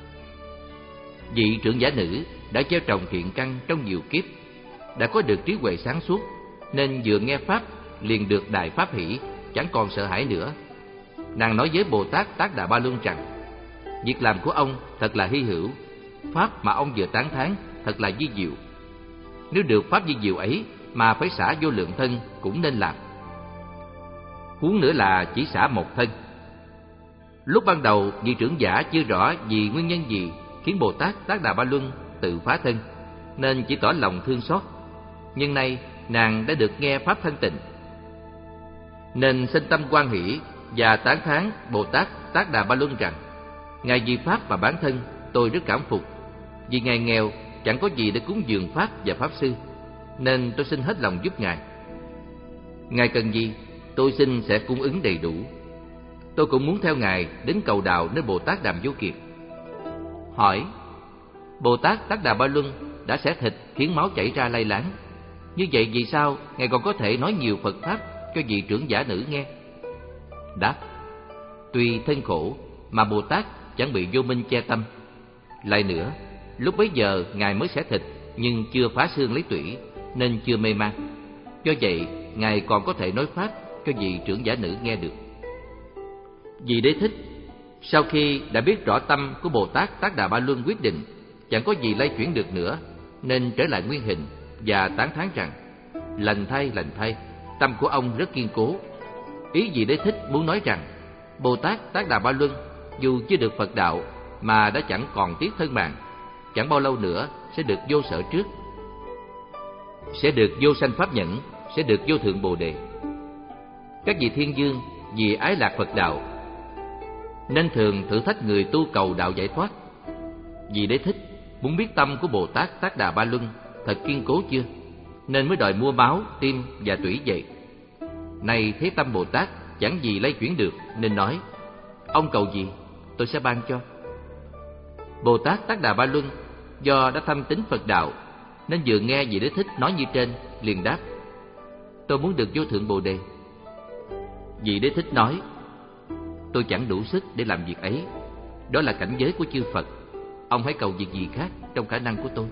A: Vị trưởng giả nữ đã gieo trồng thiện căn trong nhiều kiếp, đã có được trí huệ sáng suốt, nên vừa nghe pháp liền được đại pháp hỷ, chẳng còn sợ hãi nữa. Nàng nói với Bồ Tát Tác Đà Ba Luân rằng: việc làm của ông thật là hy hữu, pháp mà ông vừa tán thán thật là vi diệu. Nếu được pháp vi diệu ấy mà phải xả vô lượng thân cũng nên làm. Huống nữa là chỉ xả một thân. Lúc ban đầu vị trưởng giả chưa rõ vì nguyên nhân gì khiến Bồ Tát Tác Đà Ba Luân tự phá thân, nên chỉ tỏ lòng thương xót. Nhưng nay nàng đã được nghe pháp thanh tịnh, nên sinh tâm hoan hỷ và tán thán Bồ Tát Tác Đà Ba Luân rằng: ngài vì pháp mà bản thân tôi rất cảm phục. Vì ngài nghèo, chẳng có gì để cúng dường pháp và pháp sư, nên tôi xin hết lòng giúp ngài. Ngài cần gì, tôi xin sẽ cung ứng đầy đủ. Tôi cũng muốn theo ngài đến cầu đạo nơi Bồ Tát Đàm Vô Kiệt. Hỏi: Bồ Tát Tác Đà Ba Luân đã xẻ thịt khiến máu chảy ra lay láng, như vậy vì sao ngài còn có thể nói nhiều Phật pháp cho vị trưởng giả nữ nghe? Đáp: tuy thân khổ mà Bồ Tát chẳng bị vô minh che tâm. Lại nữa, lúc bấy giờ ngài mới xẻ thịt nhưng chưa phá xương lấy tủy, nên chưa mê man. Do vậy ngài còn có thể nói pháp cho vị trưởng giả nữ nghe được. Vị Đế Thích sau khi đã biết rõ tâm của Bồ Tát Tác Đà Ba Luân quyết định chẳng có gì lay chuyển được nữa, nên trở lại nguyên hình và tán thán rằng: lành thay, lành thay, tâm của ông rất kiên cố. Ý vị Đế Thích muốn nói rằng Bồ Tát Tác Đà Ba Luân dù chưa được Phật đạo mà đã chẳng còn tiếc thân mạng, chẳng bao lâu nữa sẽ được vô sở trước, sẽ được vô sanh pháp nhẫn, sẽ được vô thượng bồ đề. Các vị thiên vương vì ái lạc Phật đạo nên thường thử thách người tu cầu đạo giải thoát. Vì Đế Thích muốn biết tâm của Bồ Tát Tác Đà Ba Luân thật kiên cố chưa, nên mới đòi mua máu, tim và tủy vậy. Nay thấy tâm Bồ Tát chẳng gì lay chuyển được, nên nói: ông cầu gì, tôi sẽ ban cho. Bồ Tát Tác Đà Ba Luân do đã thâm tín Phật đạo, nên vừa nghe vị Đế Thích nói như trên, liền đáp: tôi muốn được vô thượng bồ đề. Vị Đế Thích nói: tôi chẳng đủ sức để làm việc ấy, đó là cảnh giới của chư Phật, ông hãy cầu việc gì khác trong khả năng của tôi.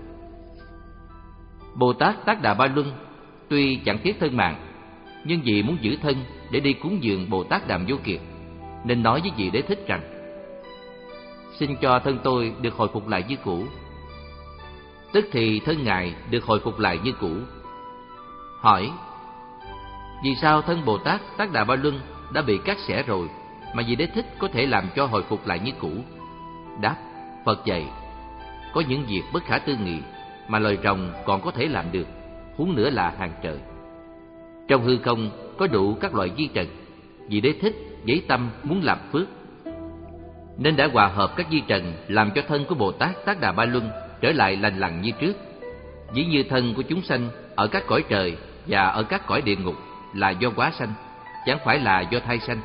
A: Bồ Tát Tác Đà Ba Luân tuy chẳng tiếc thân mạng, nhưng vì muốn giữ thân để đi cúng dường Bồ Tát Đàm Vô Kiệt, nên nói với vị Đế Thích rằng: xin cho thân tôi được hồi phục lại như cũ. Tức thì thân ngài được hồi phục lại như cũ. Hỏi: vì sao thân Bồ Tát Tác Đà Ba Luân đã bị cắt xẻ rồi mà vị Đế Thích có thể làm cho hồi phục lại như cũ? Đáp: Phật dạy, có những việc bất khả tư nghị mà loài rồng còn có thể làm được, huống nữa là hàng trời. Trong hư không có đủ các loại vi trần, vị Đế Thích với tâm muốn làm phước, nên đã hòa hợp các vi trần, làm cho thân của Bồ Tát Tác Đà Ba Luân trở lại lành lặn như trước. Ví như thân của chúng sanh ở các cõi trời và ở các cõi địa ngục là do hóa sanh, chẳng phải là do thai sanh.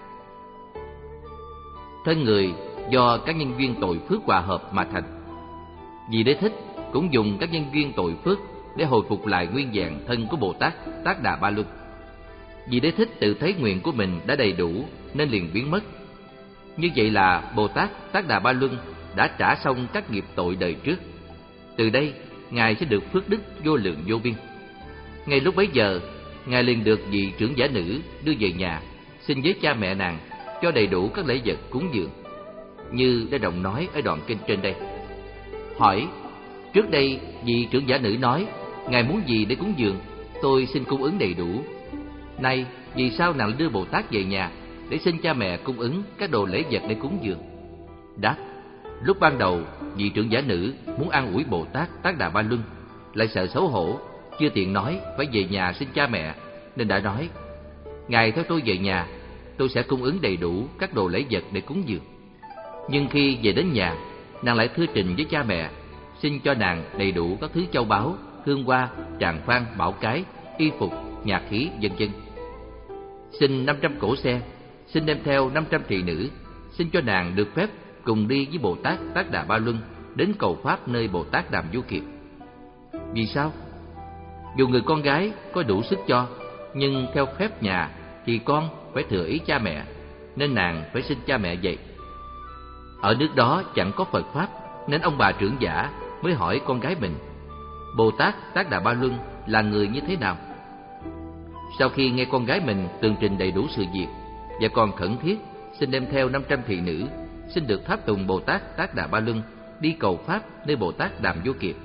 A: Thân người do các nhân duyên tội phước hòa hợp mà thành. Vì Đế Thích cũng dùng các nhân duyên tội phước để hồi phục lại nguyên vẹn thân của Bồ Tát Tác Đà Ba Luân. Vì Đế Thích tự thấy nguyện của mình đã đầy đủ nên liền biến mất. Như vậy là Bồ Tát Tác Đà Ba Luân đã trả xong các nghiệp tội đời trước. Từ đây ngài sẽ được phước đức vô lượng vô biên. Ngay lúc bấy giờ, ngài liền được vị trưởng giả nữ đưa về nhà, xin với cha mẹ nàng cho đầy đủ các lễ vật cúng dường, như đã đồng nói ở đoạn kinh trên đây. Hỏi: trước đây vị trưởng giả nữ nói ngài muốn gì để cúng dường, tôi xin cung ứng đầy đủ. Nay vì sao nàng đưa Bồ Tát về nhà để xin cha mẹ cung ứng các đồ lễ vật để cúng dường? Đáp: lúc ban đầu vị trưởng giả nữ muốn an ủi Bồ Tát Tác Đà Ba Luân, lại sợ xấu hổ, chưa tiện nói phải về nhà xin cha mẹ, nên đã nói: ngài theo tôi về nhà, tôi sẽ cung ứng đầy đủ các đồ lễ vật để cúng dường. Nhưng khi về đến nhà, nàng lại thưa trình với cha mẹ, xin cho nàng đầy đủ các thứ châu báu, hương hoa, tràng phan, bảo cái, y phục, nhạc khí, vân vân. Xin năm trăm cỗ xe, xin đem theo năm trăm thị nữ, xin cho nàng được phép cùng đi với Bồ Tát Tác Đà Ba Luân đến cầu pháp nơi Bồ Tát Đàm Vô Kiệt. Vì sao? Dù người con gái có đủ sức cho, nhưng theo phép nhà thì con phải thừa ý cha mẹ, nên nàng phải xin cha mẹ vậy. Ở nước đó chẳng có Phật pháp, nên ông bà trưởng giả mới hỏi con gái mình: Bồ Tát Tác Đà Ba Luân là người như thế nào? Sau khi nghe con gái mình tường trình đầy đủ sự việc, và còn khẩn thiết xin đem theo năm trăm thị nữ, xin được tháp tùng Bồ Tát Tác Đà Ba Luân đi cầu pháp nơi Bồ Tát Đàm Vô Kiệt,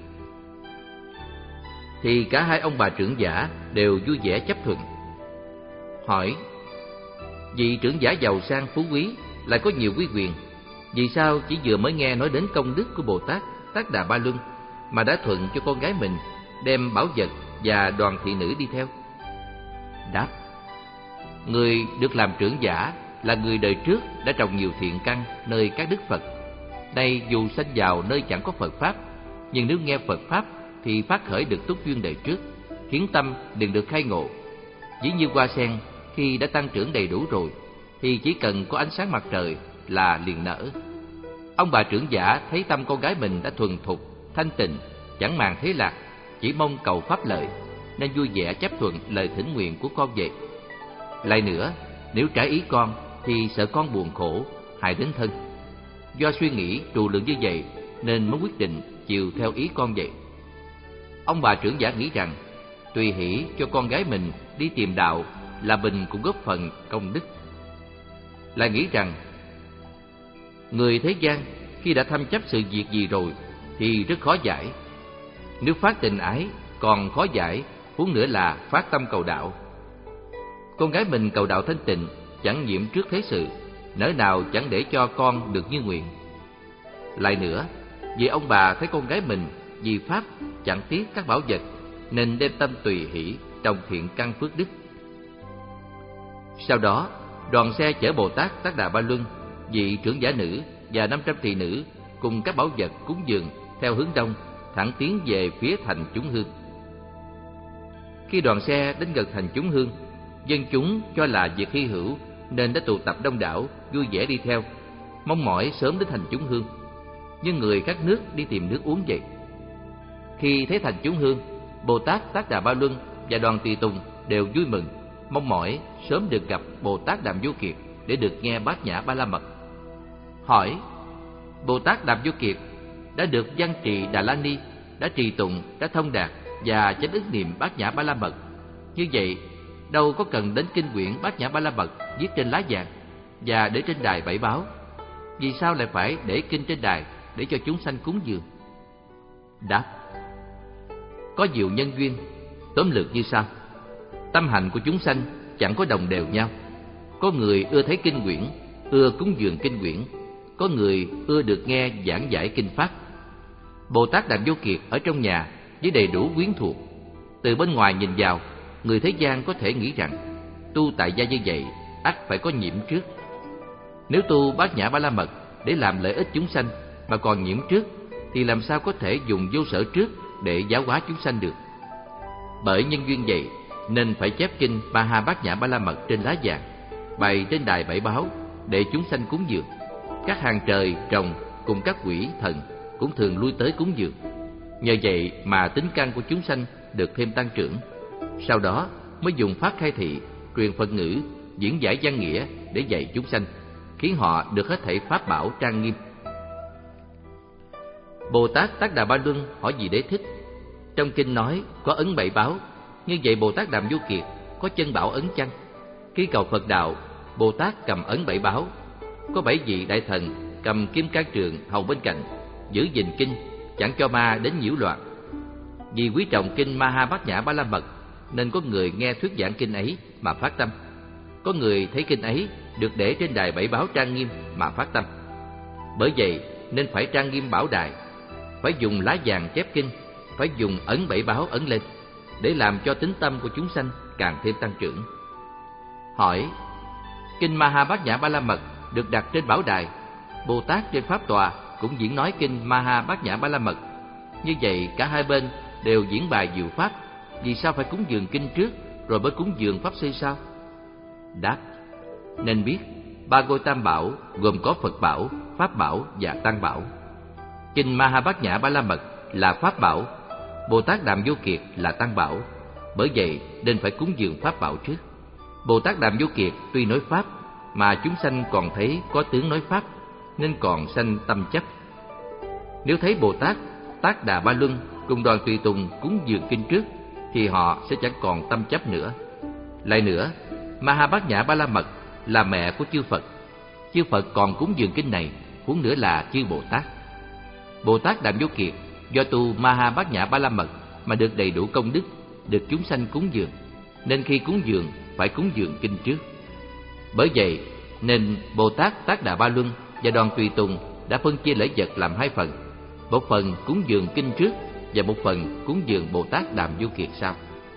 A: thì cả hai ông bà trưởng giả đều vui vẻ chấp thuận. Hỏi: vị trưởng giả giàu sang phú quý lại có nhiều quý quyền, vì sao chỉ vừa mới nghe nói đến công đức của Bồ Tát Tác Đà Ba Luân mà đã thuận cho con gái mình đem bảo vật và đoàn thị nữ đi theo? Đáp: người được làm trưởng giả là người đời trước đã trồng nhiều thiện căn nơi các đức Phật. Nay dù sanh vào nơi chẳng có Phật pháp, nhưng nếu nghe Phật pháp thì phát khởi được túc duyên đời trước, khiến tâm liền được khai ngộ. Ví như hoa sen khi đã tăng trưởng đầy đủ rồi, thì chỉ cần có ánh sáng mặt trời là liền nở. Ông bà trưởng giả thấy tâm con gái mình đã thuần thục, thanh tịnh, chẳng màng thế lạc, chỉ mong cầu pháp lợi, nên vui vẻ chấp thuận lời thỉnh nguyện của con vậy. Lại nữa, nếu trái ý con thì sợ con buồn khổ, hại đến thân. Do suy nghĩ trù lượng như vậy nên mới quyết định chiều theo ý con vậy. Ông bà trưởng giả nghĩ rằng tùy hỷ cho con gái mình đi tìm đạo là mình cũng góp phần công đức. Lại nghĩ rằng người thế gian khi đã thâm chấp sự việc gì rồi thì rất khó giải. Nếu phát tình ái còn khó giải, huống nữa là phát tâm cầu đạo. Con gái mình cầu đạo thanh tịnh, chẳng nhiễm trước thế sự, nỡ nào chẳng để cho con được như nguyện. Lại nữa, vì ông bà thấy con gái mình vì pháp chẳng tiếc các bảo vật, nên đem tâm tùy hỷ trong thiện căn phước đức. Sau đó, đoàn xe chở Bồ Tát Tác Đà Ba Luân, vị trưởng giả nữ và năm trăm tỳ nữ cùng các bảo vật cúng dường theo hướng đông, thẳng tiến về phía thành Chúng Hương. Khi đoàn xe đến gần thành Chúng Hương, dân chúng cho là việc hy hữu nên đã tụ tập đông đảo, vui vẻ đi theo, mong mỏi sớm đến thành Chúng Hương, như người các nước đi tìm nước uống vậy. Khi thấy thành Chúng Hương, Bồ Tát Tác Đà Ba Luân và đoàn tùy tùng đều vui mừng, mong mỏi sớm được gặp Bồ Tát Đàm Vô Kiệt để được nghe Bát Nhã Ba La Mật. Hỏi: Bồ Tát Đàm Vô Kiệt đã được văn trì Đà La Ni, đã trì tụng, đã thông đạt và chánh ứng niệm Bát Nhã Ba La Mật, như vậy đâu có cần đến kinh quyển Bát Nhã Ba La Mật viết trên lá vàng và để trên đài bảy báo? Vì sao lại phải để kinh trên đài để cho chúng sanh cúng dường? Đáp: Có nhiều nhân duyên. Tóm lược như sau: tâm hành của chúng sanh chẳng có đồng đều nhau. Có người ưa thấy kinh quyển, ưa cúng dường kinh quyển. Có người ưa được nghe giảng giải kinh pháp. Bồ Tát Đàm Vô Kiệt ở trong nhà với đầy đủ quyến thuộc. Từ bên ngoài nhìn vào, người thế gian có thể nghĩ rằng tu tại gia như vậy ắt phải có nhiễm trước. Nếu tu Bát Nhã Ba La Mật để làm lợi ích chúng sanh mà còn nhiễm trước, thì làm sao có thể dùng vô sở trước để giáo hóa chúng sanh được? Bởi nhân duyên vậy nên phải chép kinh Maha Bát Nhã Ba La Mật trên lá vàng, bày trên đài bảy báo để chúng sanh cúng dường. Các hàng trời, rồng cùng các quỷ thần cũng thường lui tới cúng dường. Nhờ vậy mà tính căn của chúng sanh được thêm tăng trưởng. Sau đó mới dùng pháp khai thị, truyền Phật ngữ, diễn giải văn nghĩa để dạy chúng sanh, khiến họ được hết thảy pháp bảo trang nghiêm. Bồ Tát Tác Đà Ba Luân hỏi gì Đế Thích: Trong kinh nói có ấn bảy báo, như vậy Bồ Tát Đàm Vô Kiệt có chân bảo ấn chăng? Khi cầu Phật đạo, Bồ Tát cầm ấn bảy báo. Có bảy vị đại thần cầm kim cang trượng hầu bên cạnh, giữ gìn kinh, chẳng cho ma đến nhiễu loạn. Vì quý trọng kinh Maha Bát Nhã Ba La Mật, nên có người nghe thuyết giảng kinh ấy mà phát tâm. Có người thấy kinh ấy được để trên đài bảy báo trang nghiêm mà phát tâm. Bởi vậy nên phải trang nghiêm bảo đài, phải dùng lá vàng chép kinh, phải dùng ấn bảy báo ấn lên, để làm cho tính tâm của chúng sanh càng thêm tăng trưởng. Hỏi: Kinh Maha Bát Nhã Ba La Mật được đặt trên bảo đài, Bồ Tát trên pháp tòa cũng diễn nói kinh Maha Bát Nhã Ba La Mật. Như vậy cả hai bên đều diễn bài diệu pháp, vì sao phải cúng dường kinh trước rồi mới cúng dường pháp sư sao? Đáp: Nên biết ba ngôi tam bảo gồm có Phật bảo, Pháp bảo và Tăng bảo. Kinh Maha Bát Nhã Ba La Mật là Pháp bảo, Bồ Tát Đàm Vô Kiệt là Tăng bảo. Bởi vậy nên phải cúng dường Pháp bảo trước. Bồ Tát Đàm Vô Kiệt tuy nói Pháp, mà chúng sanh còn thấy có tướng nói Pháp, nên còn sanh tâm chấp. Nếu thấy Bồ Tát Tác Đà Ba Luân cùng đoàn tùy tùng cúng dường kinh trước, thì họ sẽ chẳng còn tâm chấp nữa. Lại nữa, Maha Bát Nhã Ba La Mật là mẹ của chư Phật. Chư Phật còn cúng dường kinh này, huống nữa là chư Bồ Tát. Bồ Tát Đàm Vô Kiệt do tu Maha Bát Nhã Ba La Mật mà được đầy đủ công đức, được chúng sanh cúng dường, nên khi cúng dường phải cúng dường kinh trước. Bởi vậy nên Bồ Tát Tác Đà Ba Luân và đoàn tùy tùng đã phân chia lễ vật làm hai phần, một phần cúng dường kinh trước và một phần cúng dường Bồ Tát Đàm Vô Kiệt sau.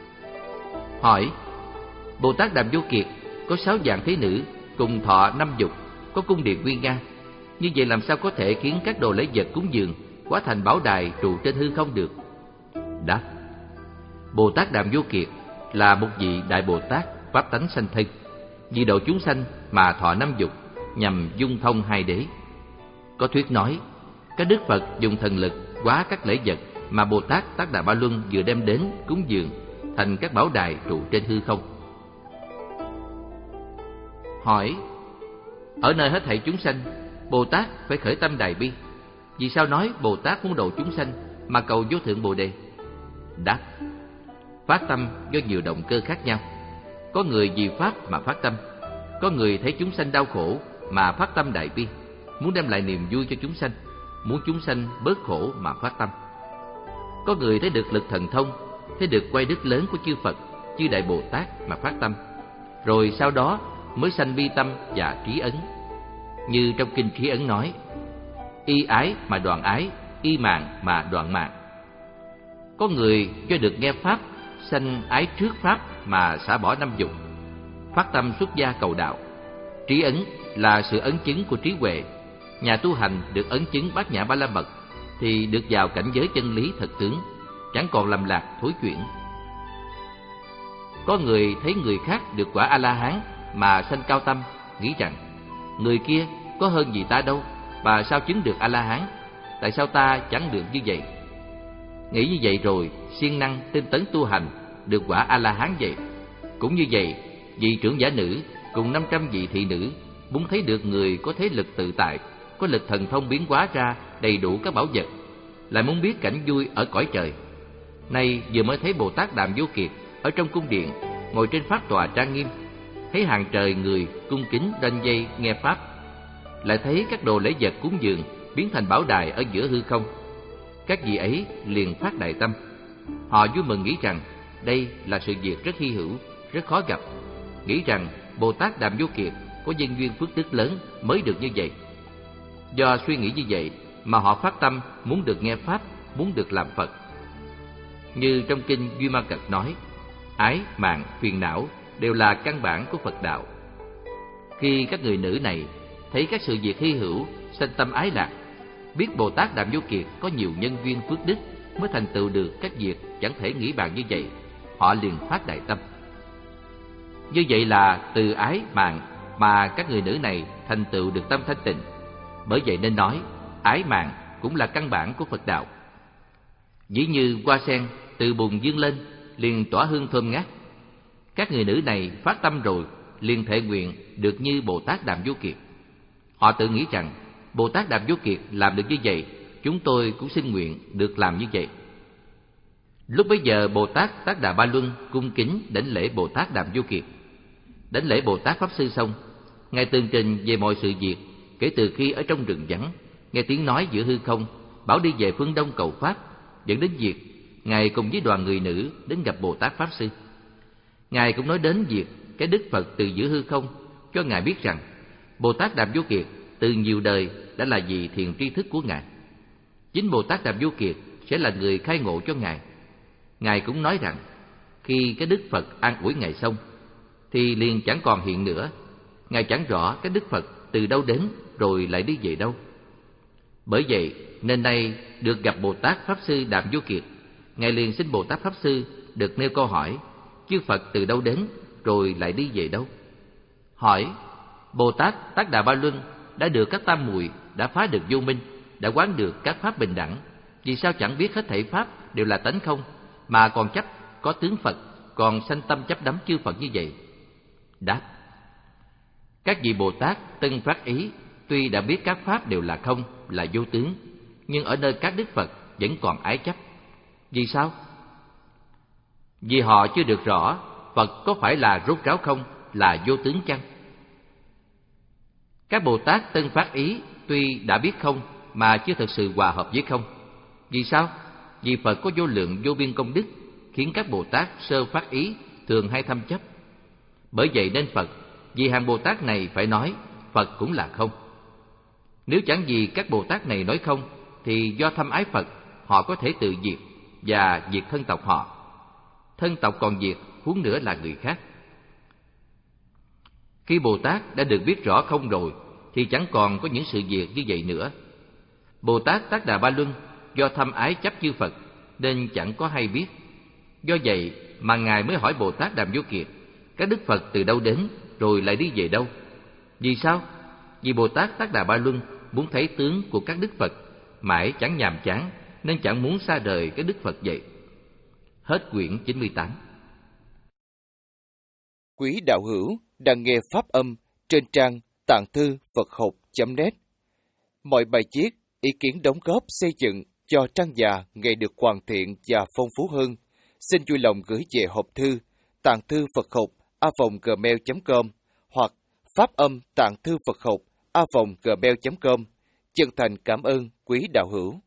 A: Hỏi: Bồ Tát Đàm Vô Kiệt có sáu dạng thế nữ cùng thọ năm dục, có cung điện nguy nga, như vậy làm sao có thể khiến các đồ lễ vật cúng dường hóa thành bảo đài trụ trên hư không được? Đáp: Bồ Tát Đàm Vô Kiệt là một vị đại Bồ Tát pháp tánh sanh thân, vì độ chúng sanh mà thọ năm dục, nhằm dung thông hai đế. Có thuyết nói các đức Phật dùng thần lực hóa các lễ vật mà Bồ Tát Tác Đà Ba Luân vừa đem đến cúng dường thành các bảo đài trụ trên hư không. Hỏi: Ở nơi hết thảy chúng sanh, Bồ Tát phải khởi tâm đại bi, vì sao nói Bồ Tát muốn độ chúng sanh mà cầu vô thượng Bồ Đề? Đáp: Phát tâm do nhiều động cơ khác nhau. Có người vì pháp mà phát tâm, có người thấy chúng sanh đau khổ mà phát tâm đại bi, muốn đem lại niềm vui cho chúng sanh, muốn chúng sanh bớt khổ mà phát tâm. Có người thấy được lực thần thông, thấy được quay đức lớn của chư Phật, chư đại Bồ Tát mà phát tâm, rồi sau đó mới sanh bi tâm và trí ấn. Như trong kinh Khí Ấn nói: y ái mà đoạn ái, y mạng mà đoạn mạng. Có người do được nghe pháp, sanh ái trước pháp mà xả bỏ năm dục, phát tâm xuất gia cầu đạo. Trí ấn là sự ấn chứng của trí huệ. Nhà tu hành được ấn chứng bát nhã ba la mật thì được vào cảnh giới chân lý thật tướng, chẳng còn lầm lạc thối chuyển. Có người thấy người khác được quả A-la-hán mà sanh cao tâm, nghĩ rằng người kia có hơn gì ta đâu, mà sao chứng được A-la-hán, tại sao ta chẳng được như vậy? Nghĩ như vậy rồi siêng năng tinh tấn tu hành, được quả A-la-hán vậy. Cũng như vậy, vị trưởng giả nữ cùng năm trăm vị thị nữ muốn thấy được người có thế lực tự tại, có lực thần thông biến hóa ra đầy đủ các bảo vật, lại muốn biết cảnh vui ở cõi trời. Nay vừa mới thấy Bồ Tát Đàm Vô Kiệt ở trong cung điện, ngồi trên pháp tòa trang nghiêm, thấy hàng trời người cung kính ranh dây nghe pháp, lại thấy các đồ lễ vật cúng dường biến thành bảo đài ở giữa hư không. Các vị ấy liền phát đại tâm. Họ vui mừng nghĩ rằng đây là sự việc rất hy hữu, rất khó gặp, nghĩ rằng Bồ Tát Đàm Vô Kiệt có nhân duyên phước đức lớn mới được như vậy. Do suy nghĩ như vậy mà họ phát tâm muốn được nghe pháp, muốn được làm Phật. Như trong kinh Duy Ma Cật nói: ái, mạng, phiền não đều là căn bản của Phật đạo. Khi các người nữ này thấy các sự việc hy hữu, sanh tâm ái lạc, biết Bồ Tát Đàm Vô Kiệt có nhiều nhân duyên phước đức mới thành tựu được các việc chẳng thể nghĩ bàn như vậy, họ liền phát đại tâm. Như vậy là từ ái mạng mà các người nữ này thành tựu được tâm thanh tịnh. Bởi vậy nên nói ái mạng cũng là căn bản của Phật đạo. Dĩ như hoa sen từ bùn dương lên liền tỏa hương thơm ngát. Các người nữ này phát tâm rồi liền thệ nguyện được như Bồ Tát Đàm Vô Kiệt. Họ tự nghĩ rằng Bồ Tát Đàm Vô Kiệt làm được như vậy, chúng tôi cũng xin nguyện được làm như vậy. Lúc bấy giờ Bồ Tát Tát Đà Ba Luân cung kính đảnh lễ Bồ Tát Đàm Vô Kiệt. Đảnh lễ Bồ Tát Pháp Sư xong, Ngài tường trình về mọi sự việc, kể từ khi ở trong rừng vắng, nghe tiếng nói giữa hư không, bảo đi về phương Đông cầu Pháp, dẫn đến việc Ngài cùng với đoàn người nữ đến gặp Bồ Tát Pháp Sư. Ngài cũng nói đến việc cái Đức Phật từ giữa hư không, cho Ngài biết rằng Bồ Tát Đàm Vô Kiệt từ nhiều đời đã là vị thiền tri thức của Ngài. Chính Bồ Tát Đàm Vô Kiệt sẽ là người khai ngộ cho Ngài. Ngài cũng nói rằng khi cái Đức Phật an ủi Ngài xong thì liền chẳng còn hiện nữa. Ngài chẳng rõ cái Đức Phật từ đâu đến rồi lại đi về đâu. Bởi vậy nên nay được gặp Bồ Tát Pháp Sư Đàm Vô Kiệt, Ngài liền xin Bồ Tát Pháp Sư được nêu câu hỏi: chư Phật từ đâu đến rồi lại đi về đâu? Hỏi: Bồ Tát Tát Đà Ba Luân đã được các tam muội, đã phá được vô minh, đã quán được các pháp bình đẳng, vì sao chẳng biết hết thảy pháp đều là tánh không, mà còn chấp có tướng Phật, còn sanh tâm chấp đắm chư Phật như vậy? Đáp: các vị Bồ Tát tân phát ý, tuy đã biết các pháp đều là không, là vô tướng, nhưng ở nơi các Đức Phật vẫn còn ái chấp. Vì sao? Vì họ chưa được rõ Phật có phải là rốt ráo không, là vô tướng chăng? Các Bồ Tát tân phát ý tuy đã biết không mà chưa thực sự hòa hợp với không. Vì sao? Vì Phật có vô lượng vô biên công đức, khiến các Bồ Tát sơ phát ý thường hay thâm chấp. Bởi vậy nên Phật vì hàng Bồ Tát này phải nói Phật cũng là không. Nếu chẳng vì các Bồ Tát này nói không, thì do thâm ái Phật, họ có thể tự diệt và diệt thân tộc họ. Thân tộc còn diệt, huống nữa là người khác. Khi Bồ Tát đã được biết rõ không rồi, thì chẳng còn có những sự việc như vậy nữa. Bồ Tát Tát Đà Ba Luân do thâm ái chấp chư Phật nên chẳng có hay biết. Do vậy mà Ngài mới hỏi Bồ Tát Đàm Vô Kiệt: các Đức Phật từ đâu đến rồi lại đi về đâu? Vì sao? Vì Bồ Tát Tát Đà Ba Luân muốn thấy tướng của các Đức Phật, mãi chẳng nhàm chán nên chẳng muốn xa rời cái Đức Phật vậy. Hết quyển chín mươi tám.
B: Quý đạo hữu đang nghe pháp âm trên trang tạng thư Phật học chấm net. Mọi bài viết, ý kiến đóng góp xây dựng cho trang già ngày được hoàn thiện và phong phú hơn, xin vui lòng gửi về hộp thư tạng thư Phật học a vòng gmail chấm com hoặc pháp âm tạng thư Phật học a vòng gmail chấm com. Chân thành cảm ơn quý đạo hữu.